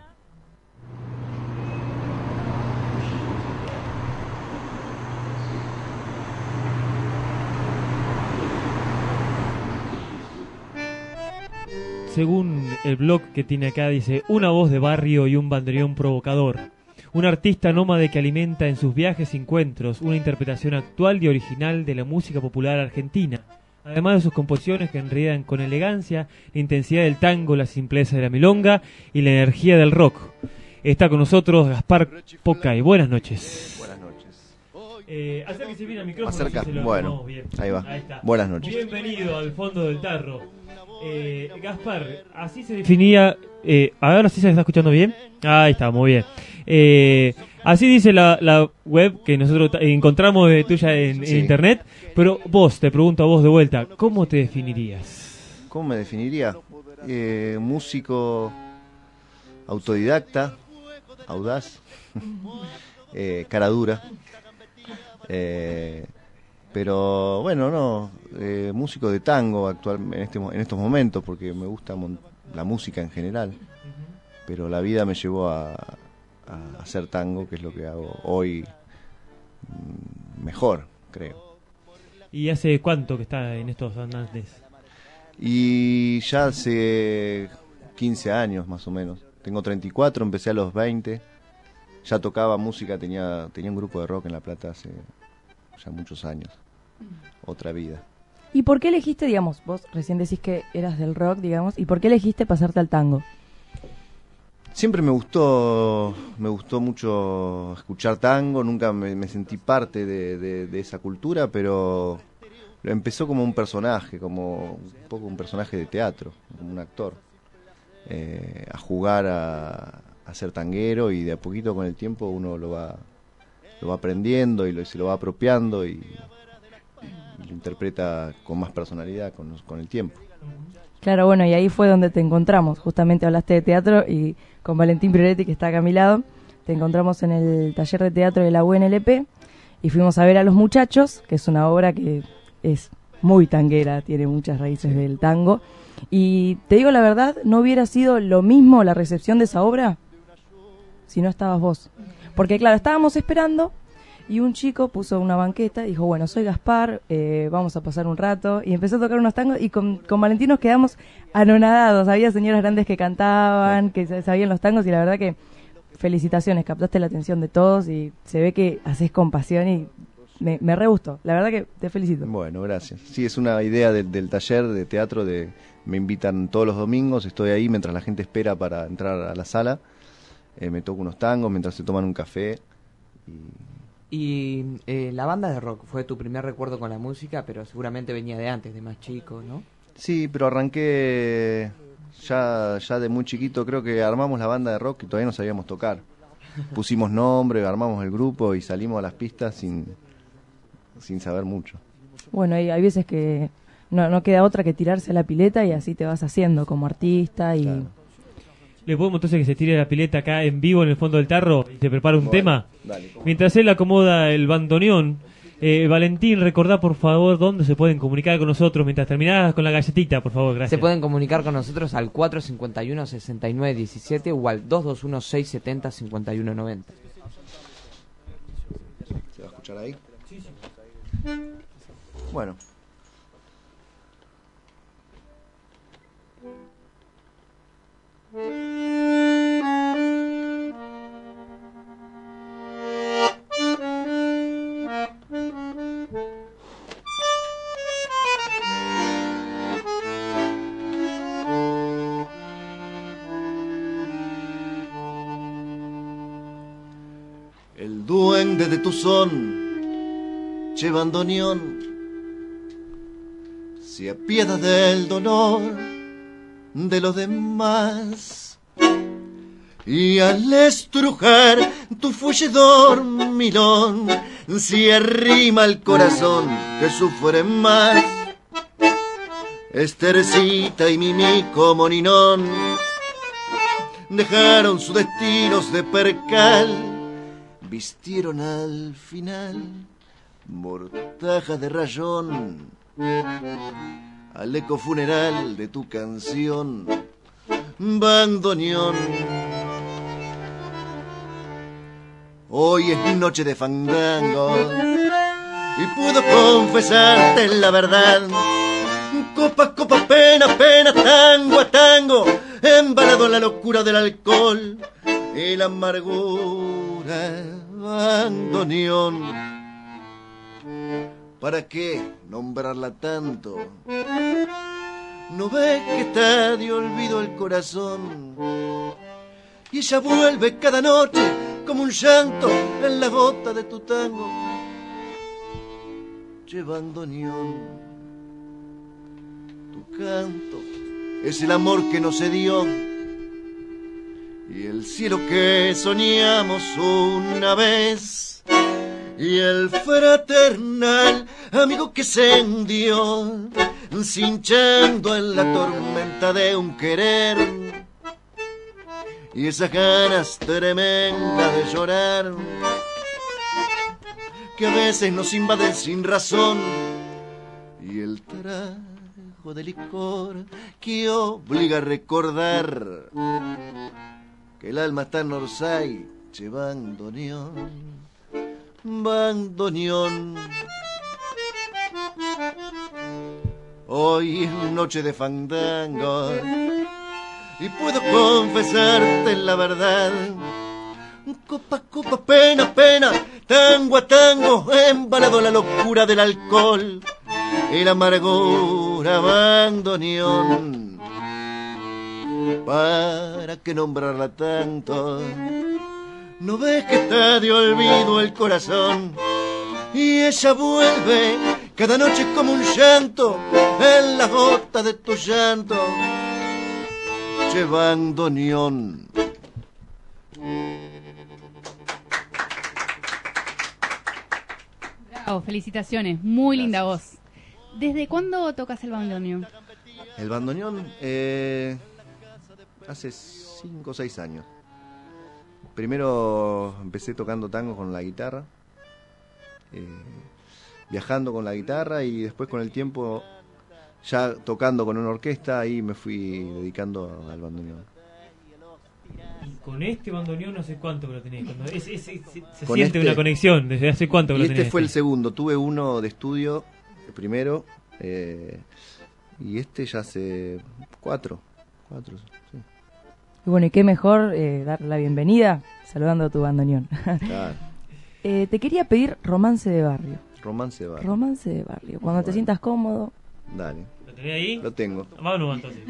[SPEAKER 2] Según el blog que tiene acá, dice: una voz de barrio y un bandoneón provocador. Un artista nómade que alimenta en sus viajes y encuentros una interpretación actual y original de la música popular argentina. Además de sus composiciones que enredan con elegancia, la intensidad del tango, la simpleza de la milonga y la energía del rock. Está con nosotros Gaspar Pocay. Buenas noches.
[SPEAKER 15] Buenas noches.
[SPEAKER 2] Acérquese bien al micrófono.
[SPEAKER 15] Acerca,
[SPEAKER 2] Si
[SPEAKER 15] bueno,
[SPEAKER 2] bien.
[SPEAKER 15] ahí va.
[SPEAKER 2] Ahí está.
[SPEAKER 15] Buenas noches.
[SPEAKER 2] Bienvenido al fondo del tarro. Gaspar, así se definía. Ahora sí se está escuchando bien. Ahí está, muy bien. Así dice la web que nosotros encontramos tuya en internet. Pero vos, te pregunto a vos de vuelta, ¿cómo te definirías?
[SPEAKER 15] ¿Cómo me definiría? Músico autodidacta, audaz, cara dura. Pero bueno, no, músico de tango actual en estos momentos, porque me gusta la música en general. pero la vida me llevó a hacer tango, que es lo que hago hoy mejor, creo.
[SPEAKER 2] ¿Y hace cuánto que está en estos andantes?
[SPEAKER 15] Y ya hace 15 años más o menos. Tengo 34, empecé a los 20. Ya tocaba música, tenía un grupo de rock en La Plata hace ya muchos años. Otra vida.
[SPEAKER 3] ¿Y por qué elegiste, digamos, vos recién decís que eras del rock, digamos, ¿y por qué elegiste pasarte al tango?
[SPEAKER 15] Siempre me gustó mucho escuchar tango, nunca me sentí parte de esa cultura, pero empezó como un personaje, como un poco un personaje de teatro, como un actor, a jugar a ser tanguero, y de a poquito con el tiempo uno lo va aprendiendo y se lo va apropiando y lo interpreta con más personalidad con el tiempo.
[SPEAKER 3] Claro, bueno, y ahí fue donde te encontramos. Justamente hablaste de teatro y con Valentín Prioretti, que está acá a mi lado, te encontramos en el taller de teatro de la UNLP y fuimos a ver a Los Muchachos, que es una obra que es muy tanguera, tiene muchas raíces del tango. Y te digo la verdad, ¿no hubiera sido lo mismo la recepción de esa obra si no estabas vos? Porque claro, estábamos esperando y un chico puso una banqueta y dijo, bueno, soy Gaspar, vamos a pasar un rato, y empezó a tocar unos tangos y con Valentín nos quedamos anonadados. Había señoras grandes que cantaban, que sabían los tangos, y la verdad que felicitaciones, captaste la atención de todos y se ve que haces con pasión y me re gustó. La verdad que te felicito.
[SPEAKER 15] Bueno, gracias. Sí, es una idea del taller de teatro, me invitan todos los domingos, estoy ahí mientras la gente espera para entrar a la sala, me toco unos tangos mientras se toman un café.
[SPEAKER 9] Y la banda de rock fue tu primer recuerdo con la música, pero seguramente venía de antes, de más chico, ¿no?
[SPEAKER 15] Sí, pero arranqué ya de muy chiquito. Creo que armamos la banda de rock y todavía no sabíamos tocar. Pusimos nombre, armamos el grupo y salimos a las pistas sin saber mucho.
[SPEAKER 3] Bueno, y hay veces que no queda otra que tirarse a la pileta y así te vas haciendo como artista y...
[SPEAKER 15] Claro.
[SPEAKER 2] ¿Le podemos entonces que se tire la pileta acá en vivo en el fondo del tarro y se prepara un tema?
[SPEAKER 15] Dale,
[SPEAKER 2] mientras él acomoda el bandoneón, Valentín, recordá por favor dónde se pueden comunicar con nosotros mientras terminás con la galletita, por favor, gracias.
[SPEAKER 9] Se pueden comunicar con nosotros al 451-6917 o al 221-670-5190.
[SPEAKER 15] ¿Se va a escuchar ahí? Sí. Bueno. El duende de tu son, che bandoneón, se apiada del dolor de los demás, y al estrujar tu fuelle dormilón se arrima el corazón que sufre más. Estercita y Mimi como Ninón dejaron sus destinos de percal, vistieron al final mortaja de rayón al eco funeral de tu canción, bandoneón. Hoy es noche de fandango y puedo confesarte la verdad. Copa a copa, pena a pena, tango a tango, embalado en la locura del alcohol y la amargura, bandoneón. ¿Para qué nombrarla tanto? ¿No ves que está de olvido el corazón? Y ella vuelve cada noche como un llanto en la bota de tu tango. Che bandoneón, tu canto es el amor que no se dio y el cielo que soñamos una vez y el fraternal amigo que se hundió cinchando en la tormenta de un querer y esas ganas tremendas de llorar que a veces nos invaden sin razón y el trago de licor que obliga a recordar que el alma está en Orsay, che bandoneón, bandoneón. Hoy es noche de fandango y puedo confesarte la verdad. Copa, copa, pena, pena, tango a tango, embalado la locura del alcohol y la amargura bandoneón. ¿Para qué nombrarla tanto? ¿No ves que está de olvido el corazón? Y ella vuelve cada noche como un llanto en las gotas de tu llanto. Che bandoneón.
[SPEAKER 4] Bravo, felicitaciones, muy linda voz. ¿Desde cuándo tocas el bandoneón?
[SPEAKER 15] El bandoneón hace 5 o 6 años. Primero empecé tocando tango con la guitarra, viajando con la guitarra, y después con el tiempo ya tocando con una orquesta, ahí me fui dedicando al bandoneón.
[SPEAKER 2] Y con este bandoneón no sé cuánto que lo tenés. Se
[SPEAKER 15] Con
[SPEAKER 2] siente una conexión. ¿Desde hace cuánto que
[SPEAKER 15] y
[SPEAKER 2] lo
[SPEAKER 15] este
[SPEAKER 2] tenés?
[SPEAKER 15] fue el segundo. Tuve uno de estudio, el primero, y este ya hace 4, sí.
[SPEAKER 3] Y bueno, y qué mejor dar la bienvenida saludando a tu bandoneón.
[SPEAKER 15] Claro.
[SPEAKER 3] Te quería pedir Romance de Barrio.
[SPEAKER 15] Romance de Barrio.
[SPEAKER 3] Romance de Barrio. Cuando te sientas cómodo.
[SPEAKER 15] Dale.
[SPEAKER 2] ¿Lo tenés ahí?
[SPEAKER 15] Lo tengo.
[SPEAKER 2] Vámonos entonces.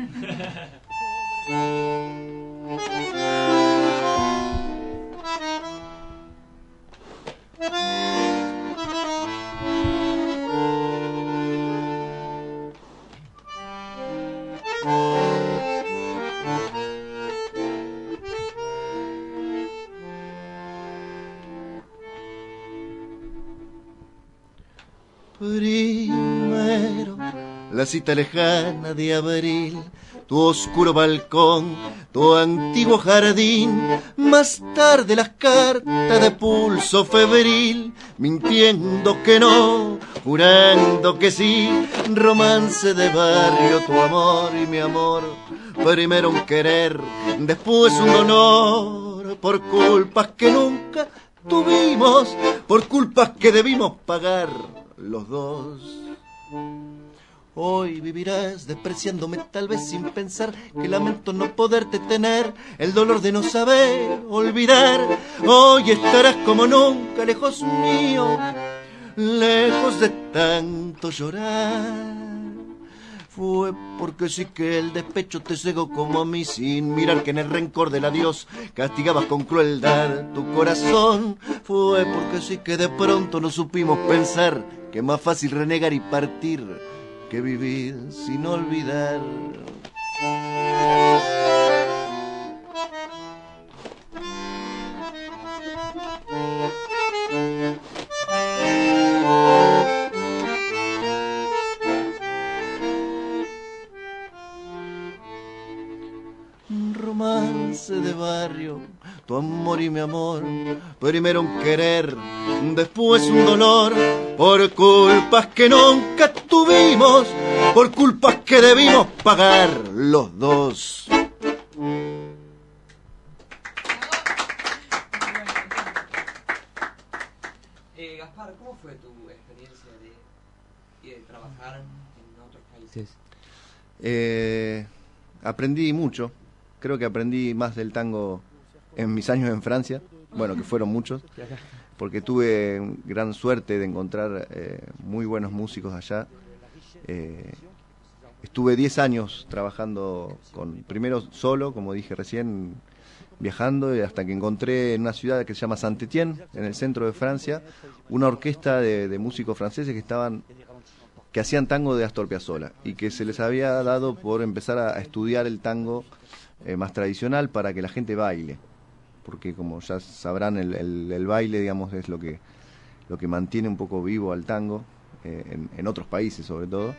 [SPEAKER 15] Primero, la cita lejana de abril, tu oscuro balcón, tu antiguo jardín. Más tarde las cartas de pulso febril, mintiendo que no, jurando que sí. Romance de barrio, tu amor y mi amor. Primero un querer, después un dolor, por culpas que nunca tuvimos, por culpas que debimos pagar los dos. Hoy vivirás despreciándome, tal vez sin pensar que lamento no poderte tener, el dolor de no saber olvidar. Hoy estarás como nunca lejos mío, lejos de tanto llorar. Fue porque sí que el despecho te cegó como a mí, sin mirar que en el rencor del adiós castigabas con crueldad tu corazón. Fue porque sí que de pronto no supimos pensar que más fácil renegar y partir que vivir sin olvidar. Romance de barrio, tu amor y mi amor. Primero un querer, después un dolor, por culpas que nunca tuvimos, por culpas que debimos pagar los dos.
[SPEAKER 5] Gaspar, ¿cómo fue tu experiencia de trabajar en otros países?
[SPEAKER 15] Aprendí mucho. Creo que aprendí más del tango en mis años en Francia, bueno, que fueron muchos, porque tuve gran suerte de encontrar muy buenos músicos allá. Estuve 10 años trabajando primero solo, como dije recién, viajando, y hasta que encontré en una ciudad que se llama Saint-Étienne, en el centro de Francia, una orquesta de músicos franceses que hacían tango de Astor Piazzolla, y que se les había dado por empezar a estudiar el tango más tradicional para que la gente baile, porque como ya sabrán el baile, digamos, es lo que mantiene un poco vivo al tango en otros países sobre todo.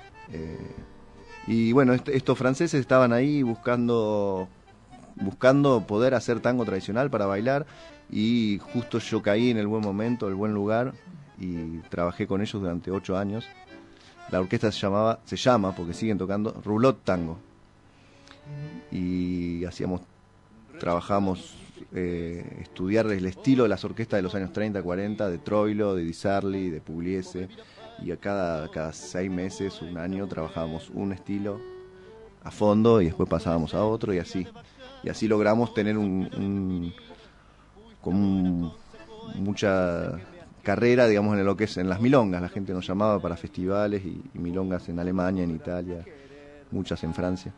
[SPEAKER 15] Y bueno, estos franceses estaban ahí buscando poder hacer tango tradicional para bailar, y justo yo caí en el buen momento, el buen lugar, y trabajé con ellos durante 8 años. La orquesta se llama, porque siguen tocando, Roulotte Tango. Y hacíamos trabajamos estudiar el estilo de las orquestas de los años 30, 40, de Troilo, de Di Sarli, de Pugliese, y a cada 6 meses, un año, trabajábamos un estilo a fondo y después pasábamos a otro y así logramos tener mucha carrera, digamos, en lo que es en las milongas. La gente nos llamaba para festivales y milongas en Alemania, en Italia, muchas en Francia.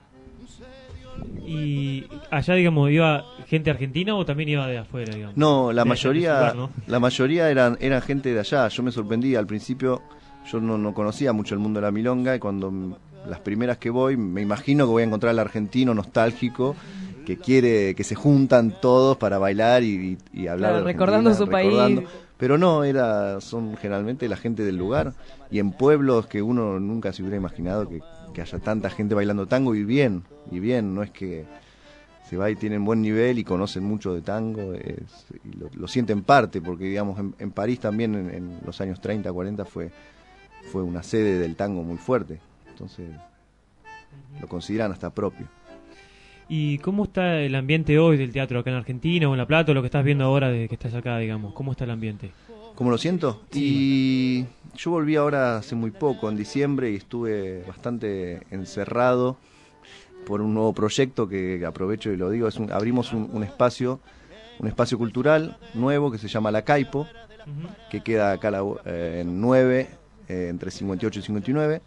[SPEAKER 2] ¿Y allá, digamos, iba gente argentina o también iba de afuera, digamos?
[SPEAKER 15] No, la
[SPEAKER 2] de
[SPEAKER 15] mayoría
[SPEAKER 2] lugar, ¿no?
[SPEAKER 15] la mayoría eran gente de allá. Yo me sorprendí, al principio yo no conocía mucho el mundo de la milonga, y cuando las primeras que voy, me imagino que voy a encontrar al argentino nostálgico que quiere que se juntan todos para bailar y hablar,
[SPEAKER 3] claro, recordando su país.
[SPEAKER 15] Pero no, son generalmente la gente del lugar, y en pueblos que uno nunca se hubiera imaginado que haya tanta gente bailando tango, y bien, no es que se va y tienen buen nivel y conocen mucho de tango, y lo sienten parte, porque digamos en París también en los años 30, 40 fue una sede del tango muy fuerte, entonces lo consideran hasta propio.
[SPEAKER 2] ¿Y cómo está el ambiente hoy del teatro acá en Argentina o en La Plata, o lo que estás viendo ahora de que estás acá, digamos? ¿Cómo está el ambiente?
[SPEAKER 15] ¿Cómo lo siento? Sí. Y yo volví ahora hace muy poco, en diciembre, y estuve bastante encerrado por un nuevo proyecto que aprovecho y lo digo. Abrimos un espacio cultural nuevo que se llama La Caipo, que queda acá en 9, entre 58 y 59.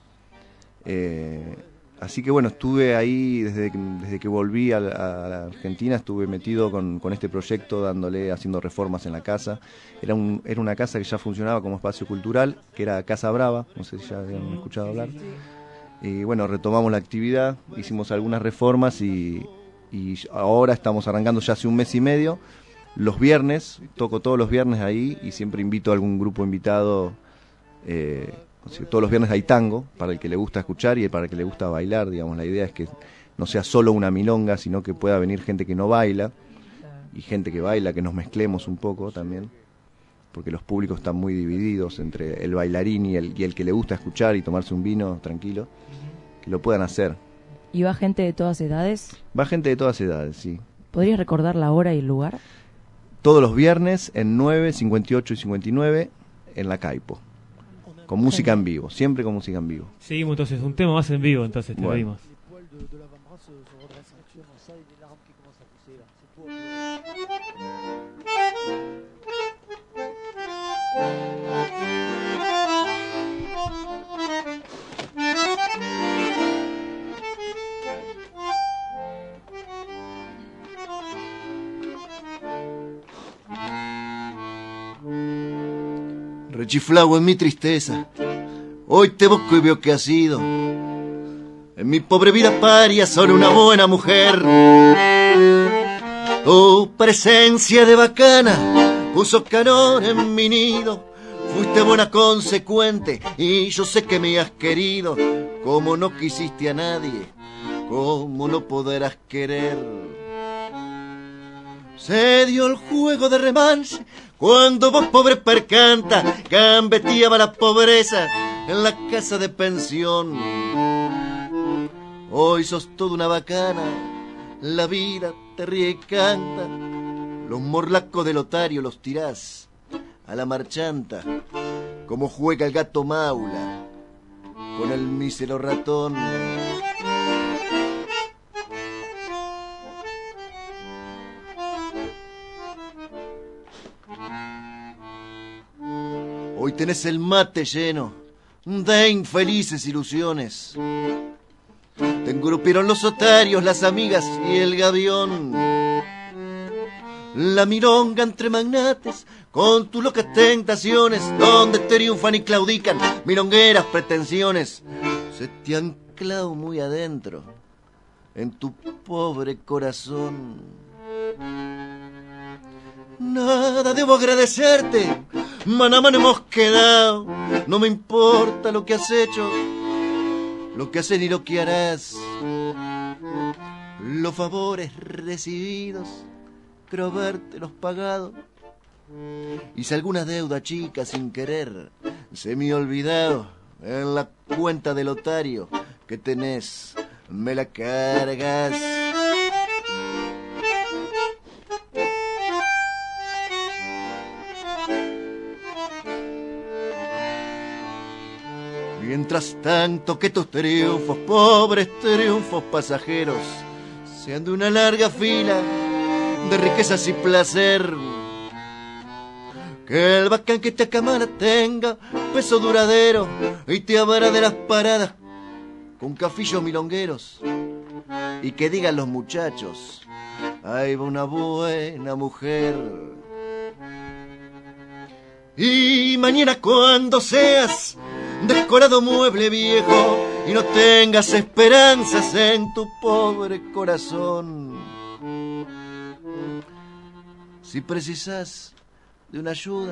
[SPEAKER 15] Así que bueno, estuve ahí desde que volví a la Argentina, estuve metido con este proyecto, haciendo reformas en la casa. Era una casa que ya funcionaba como espacio cultural, que era Casa Brava, no sé si ya habían escuchado hablar. Y bueno, retomamos la actividad, hicimos algunas reformas y ahora estamos arrancando ya hace un mes y medio. Los viernes, toco todos los viernes ahí, y siempre invito a algún grupo invitado. Todos los viernes hay tango, para el que le gusta escuchar y para el que le gusta bailar, digamos. La idea es que no sea solo una milonga, sino que pueda venir gente que no baila y gente que baila, que nos mezclemos un poco también, porque los públicos están muy divididos entre el bailarín y el que le gusta escuchar y tomarse un vino tranquilo, que lo puedan hacer.
[SPEAKER 3] ¿Y va gente de todas edades?
[SPEAKER 15] Va gente de todas edades, sí.
[SPEAKER 3] ¿Podrías recordar la hora y el lugar?
[SPEAKER 15] Todos los viernes en 9, 58 y 59 en La Caipo. Con música en vivo, siempre con música en vivo.
[SPEAKER 2] Seguimos entonces, un tema más en vivo, entonces te pedimos.
[SPEAKER 16] Rechiflado en mi tristeza, hoy te busco y veo que has ido. En mi pobre vida paria, solo una buena mujer. Tu presencia de bacana puso calor en mi nido. Fuiste buena, consecuente, y yo sé que me has querido. Como no quisiste a nadie, como no podrás querer. Se dio el juego de remanche cuando vos, pobre percanta, gambeteaba la pobreza en la casa de pensión. Hoy sos toda una bacana, la vida te ríe y canta. Los morlacos del otario los tirás a la marchanta, como juega el gato maula con el mísero ratón. Hoy tenés el mate lleno de infelices ilusiones. Te engrupieron los otarios, las amigas y el gavión. La milonga entre magnates con tus locas tentaciones, donde triunfan y claudican milongueras pretensiones. Se te ha anclado muy adentro en tu pobre corazón. Nada debo agradecerte, mano a mano hemos quedado. No me importa lo que has hecho, lo que haces ni lo que harás. Los favores recibidos, creo habértelos pagado. Y si alguna deuda chica sin querer se me ha olvidado, en la cuenta del otario que tenés me la cargas. Mientras tanto que tus triunfos, pobres triunfos pasajeros, sean de una larga fila de riquezas y placer. Que el bacán que te acamara tenga peso duradero y te abra de las paradas con cafillos milongueros. Y que digan los muchachos, ahí va una buena mujer. Y mañana cuando seas descolado mueble viejo y no tengas esperanzas en tu pobre corazón, si precisas de una ayuda,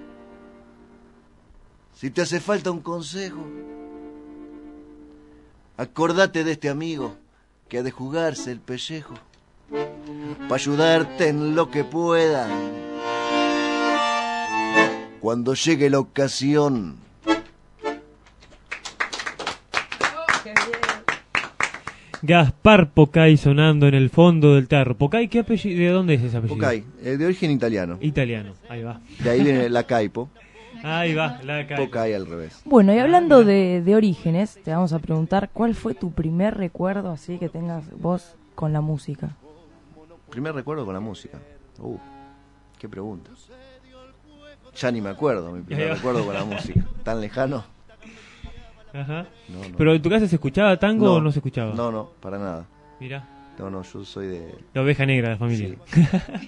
[SPEAKER 16] si te hace falta un consejo, acordate de este amigo que ha de jugarse el pellejo para ayudarte en lo que pueda. Cuando llegue la ocasión.
[SPEAKER 2] Gaspar Pocay sonando en el fondo del tarro. Pocay, ¿qué apellido? ¿De dónde es ese apellido?
[SPEAKER 15] Pocay, de origen italiano.
[SPEAKER 2] Italiano, ahí va.
[SPEAKER 15] De ahí viene la Caipo.
[SPEAKER 2] Ahí va, la Caipo.
[SPEAKER 15] Pocay al revés.
[SPEAKER 3] Bueno, y hablando de orígenes, te vamos a preguntar, ¿cuál fue tu primer recuerdo así que tengas vos con la música?
[SPEAKER 15] Primer recuerdo con la música. Qué pregunta. Ya ni me acuerdo mi primer recuerdo con la música. ¿Tan lejano?
[SPEAKER 2] Ajá.
[SPEAKER 15] No.
[SPEAKER 2] ¿Pero en tu casa se escuchaba tango o no se escuchaba?
[SPEAKER 15] No, para nada.
[SPEAKER 2] Mira.
[SPEAKER 15] No, yo soy de...
[SPEAKER 2] La oveja negra de la familia.
[SPEAKER 15] Sí.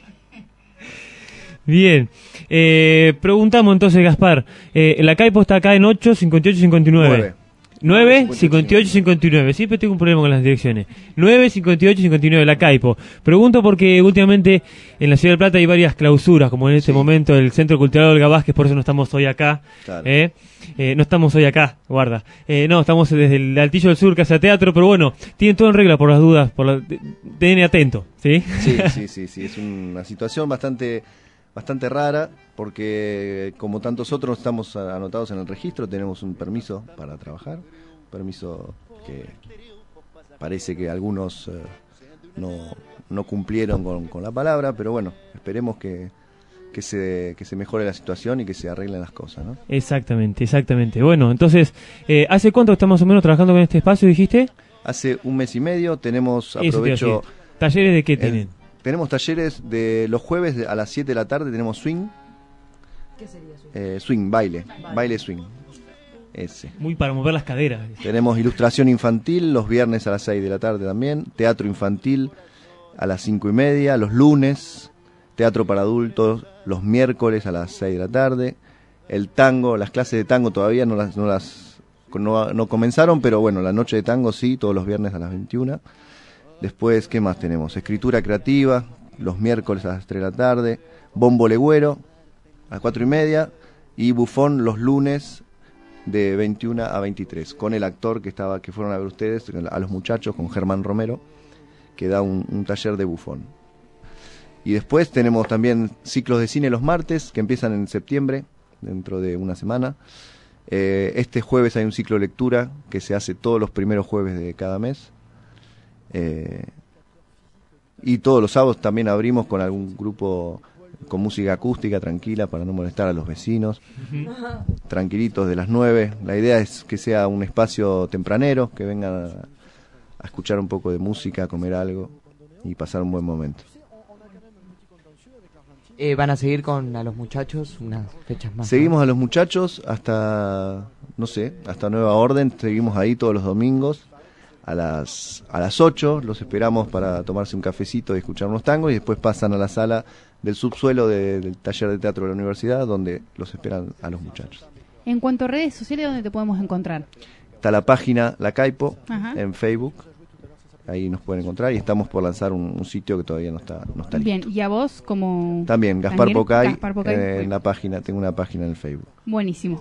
[SPEAKER 2] Bien. Preguntamos entonces, Gaspar. La Caipo está acá en 8, 58, 59. 9, 58, 59. Siempre tengo un problema con las direcciones. 9, 58, 59, la Caipo. Pregunto porque últimamente en la Ciudad del Plata hay varias clausuras, como en este momento el Centro Cultural Olga Vázquez, por eso no estamos hoy acá.
[SPEAKER 15] Claro.
[SPEAKER 2] No estamos hoy acá, guarda. No, estamos desde el Altillo del Sur, Casa Teatro, pero bueno, tienen todo en regla por las dudas. Ten atento, ¿sí?
[SPEAKER 15] Sí. Es una situación bastante rara, porque como tantos otros estamos anotados en el registro, tenemos un permiso para trabajar, permiso que parece que algunos no cumplieron con la palabra, pero bueno, esperemos que se mejore la situación y que se arreglen las cosas, ¿no?
[SPEAKER 2] Exactamente. Bueno, entonces, ¿hace cuánto estás más o menos trabajando con este espacio, dijiste?
[SPEAKER 15] Hace un mes y medio, aprovecho...
[SPEAKER 2] ¿Talleres de qué tienen?
[SPEAKER 15] Tenemos talleres de los jueves a las 7 de la tarde, tenemos swing.
[SPEAKER 3] ¿Qué sería swing?
[SPEAKER 15] Swing, baile swing. Ese.
[SPEAKER 2] Muy para mover las caderas.
[SPEAKER 15] Tenemos ilustración infantil los viernes a las 6 de la tarde también, teatro infantil a las 5:30, los lunes, teatro para adultos los miércoles a las 6 de la tarde, el tango, las clases de tango todavía no comenzaron, pero bueno, la noche de tango sí, todos los viernes a las 21. Después, ¿qué más tenemos? Escritura creativa, los miércoles a las 3 de la tarde, bombo legüero a las 4:30 y bufón los lunes de 21 a 23, con el actor que fueron a ver ustedes, a los muchachos, con Germán Romero, que da un taller de bufón. Y después tenemos también ciclos de cine los martes, que empiezan en septiembre, dentro de una semana. Este jueves hay un ciclo de lectura que se hace todos los primeros jueves de cada mes. Y todos los sábados también abrimos con algún grupo con música acústica tranquila para no molestar a los vecinos, tranquilitos de las 9. La idea es que sea un espacio tempranero, que vengan a escuchar un poco de música, a comer algo y pasar un buen momento.
[SPEAKER 14] ¿Van a seguir con a los muchachos unas fechas más?
[SPEAKER 15] Seguimos a los muchachos hasta nueva orden, seguimos ahí todos los domingos. A las 8 los esperamos para tomarse un cafecito y escuchar unos tangos, y después pasan a la sala del subsuelo del taller de teatro de la universidad, donde los esperan a los muchachos.
[SPEAKER 4] En cuanto a redes sociales, ¿dónde te podemos encontrar?
[SPEAKER 15] Está la página La Caipo. Ajá. En Facebook, ahí nos pueden encontrar, y estamos por lanzar un sitio que todavía no está listo.
[SPEAKER 4] Bien, ¿y a vos como...?
[SPEAKER 15] También, Gaspar Pocay,
[SPEAKER 4] en
[SPEAKER 15] la página, tengo una página en el Facebook.
[SPEAKER 4] Buenísimo.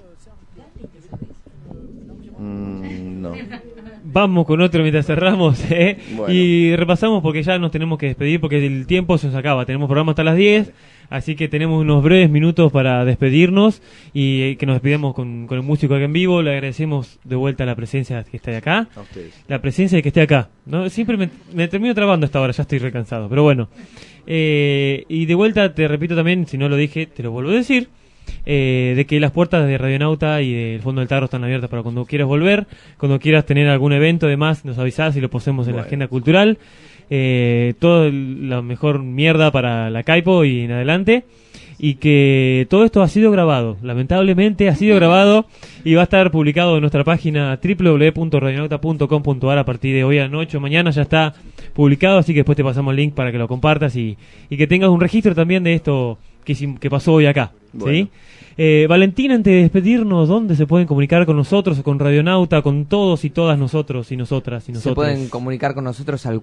[SPEAKER 15] No.
[SPEAKER 2] Vamos con otro mientras cerramos,
[SPEAKER 15] Bueno.
[SPEAKER 2] Y repasamos porque ya nos tenemos que despedir porque el tiempo se nos acaba. Tenemos programa hasta las 10, así que tenemos unos breves minutos para despedirnos y que nos despidamos con el músico acá en vivo. Le agradecemos de vuelta la presencia que está de acá.
[SPEAKER 15] A ustedes.
[SPEAKER 2] La presencia de que esté acá, ¿no? Siempre me termino trabando a esta hora, ya estoy recansado, pero bueno. Y de vuelta te repito también, si no lo dije, te lo vuelvo a decir. de que las puertas de Radionauta y del Fondo del Tarro están abiertas para cuando quieras volver, cuando quieras tener algún evento, además nos avisás y lo posemos en la agenda cultural. Todo la mejor mierda para la Caipo y en adelante. Y que todo esto ha sido grabado, lamentablemente ha sido grabado y va a estar publicado en nuestra página www.radionauta.com.ar a partir de hoy a la noche o mañana ya está publicado, así que después te pasamos el link para que lo compartas y que tengas un registro también de esto que pasó hoy acá.
[SPEAKER 15] Bueno.
[SPEAKER 2] ¿Sí? Valentín, antes de despedirnos, ¿dónde se pueden comunicar con nosotros o con Radionauta, con todos y todas nosotros y nosotras y nosotros?
[SPEAKER 14] Se pueden comunicar con nosotros al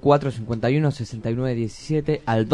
[SPEAKER 14] 451-6917, al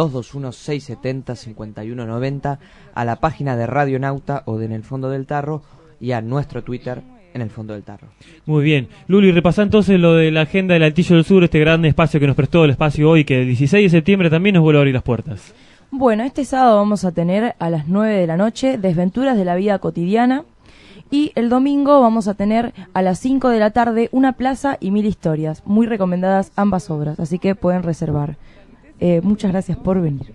[SPEAKER 14] 221-670-5190, a la página de Radionauta o de En el Fondo del Tarro y a nuestro Twitter En el Fondo del Tarro.
[SPEAKER 2] Muy bien. Luli, repasá entonces lo de la agenda del Altillo del Sur, este gran espacio que nos prestó el espacio hoy, que el 16 de septiembre también nos vuelve a abrir las puertas.
[SPEAKER 3] Bueno, este sábado vamos a tener a las 9 de la noche Desventuras de la Vida Cotidiana y el domingo vamos a tener a las 5 de la tarde Una Plaza y 1000 Historias. Muy recomendadas ambas obras, así que pueden reservar. Muchas gracias por venir.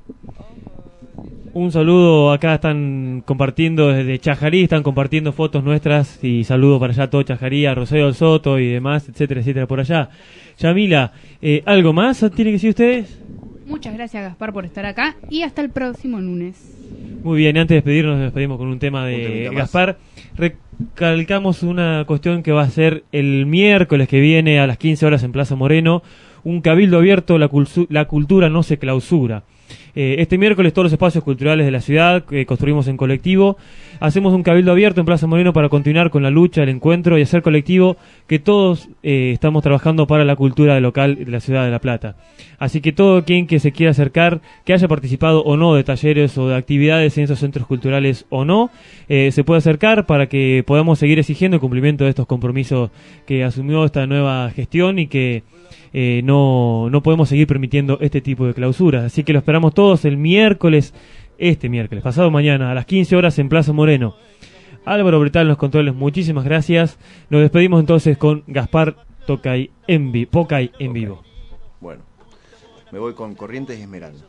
[SPEAKER 2] Un saludo, acá están compartiendo desde Chajarí, están compartiendo fotos nuestras y saludo para allá a todo Chajarí, a Rosario del Soto y demás, etcétera, etcétera, por allá. Yamila, ¿algo más tienen que decir ustedes?
[SPEAKER 4] Muchas gracias, Gaspar, por estar acá y hasta el próximo lunes.
[SPEAKER 2] Muy bien, antes de despedirnos, nos despedimos con un tema de Gaspar. Recalcamos una cuestión que va a ser el miércoles que viene a las 15 horas en Plaza Moreno, un cabildo abierto, la cultura no se clausura. Este miércoles todos los espacios culturales de la ciudad que construimos en colectivo, hacemos un cabildo abierto en Plaza Moreno para continuar con la lucha, el encuentro y hacer colectivo que todos estamos trabajando para la cultura local de la ciudad de La Plata. Así que todo quien que se quiera acercar, que haya participado o no de talleres o de actividades en esos centros culturales o no, se puede acercar para que podamos seguir exigiendo el cumplimiento de estos compromisos que asumió esta nueva gestión y que no podemos seguir permitiendo este tipo de clausuras. Así que lo esperamos todos el miércoles, pasado mañana, a las 15 horas en Plaza Moreno. Álvaro Bretal en los controles, muchísimas gracias. Nos despedimos entonces con Gaspar Pocay en vivo.
[SPEAKER 15] Bueno, me voy con Corrientes y Esmeralda.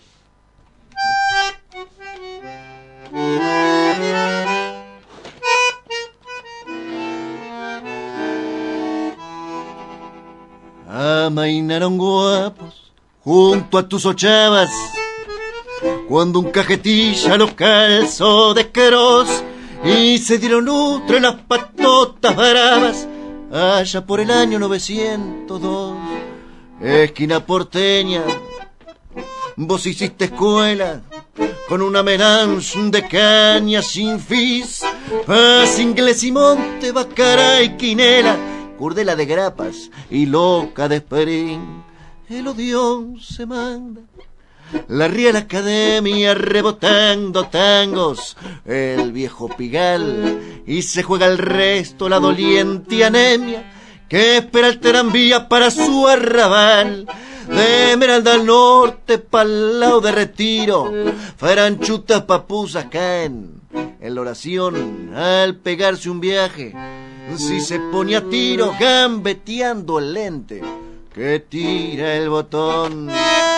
[SPEAKER 16] Amainaron guapos junto a tus ochavas cuando un cajetilla los calzó de queros y se dieron entre las patotas bravas allá por el año 902. Esquina porteña, vos hiciste escuela con una melange de caña sin fis, paz, inglés y monte, bacara y quinela, curdela de grapas y loca de esperín. El odión se manda, la Real Academia rebotando tangos, el viejo Pigal, y se juega el resto la doliente anemia que espera el tranvía para su arrabal. De Esmeralda al norte pa'l lado de Retiro, faranchutas papusas caen en la oración al pegarse un viaje. Si se pone a tiro gambeteando el lente que tira el botón.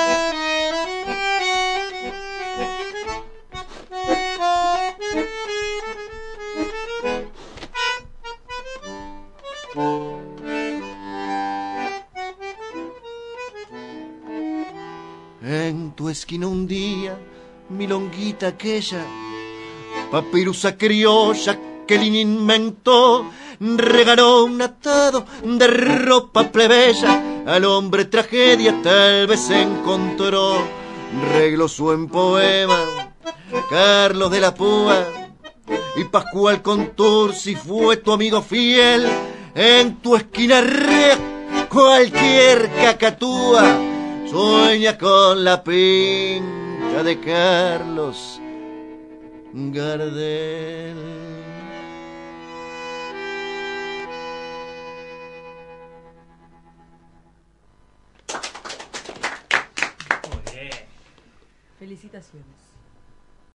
[SPEAKER 16] En tu esquina un día, milonguita aquella, papirusa criolla que Lin inventó, regaló un atado de ropa plebeya, al hombre tragedia tal vez encontró, reglosó en poema Carlos de la Púa, y Pascual Contursi fue tu amigo fiel. En tu esquina rea cualquier cacatúa sueña con la pinta de Carlos Gardel.
[SPEAKER 3] Felicitaciones.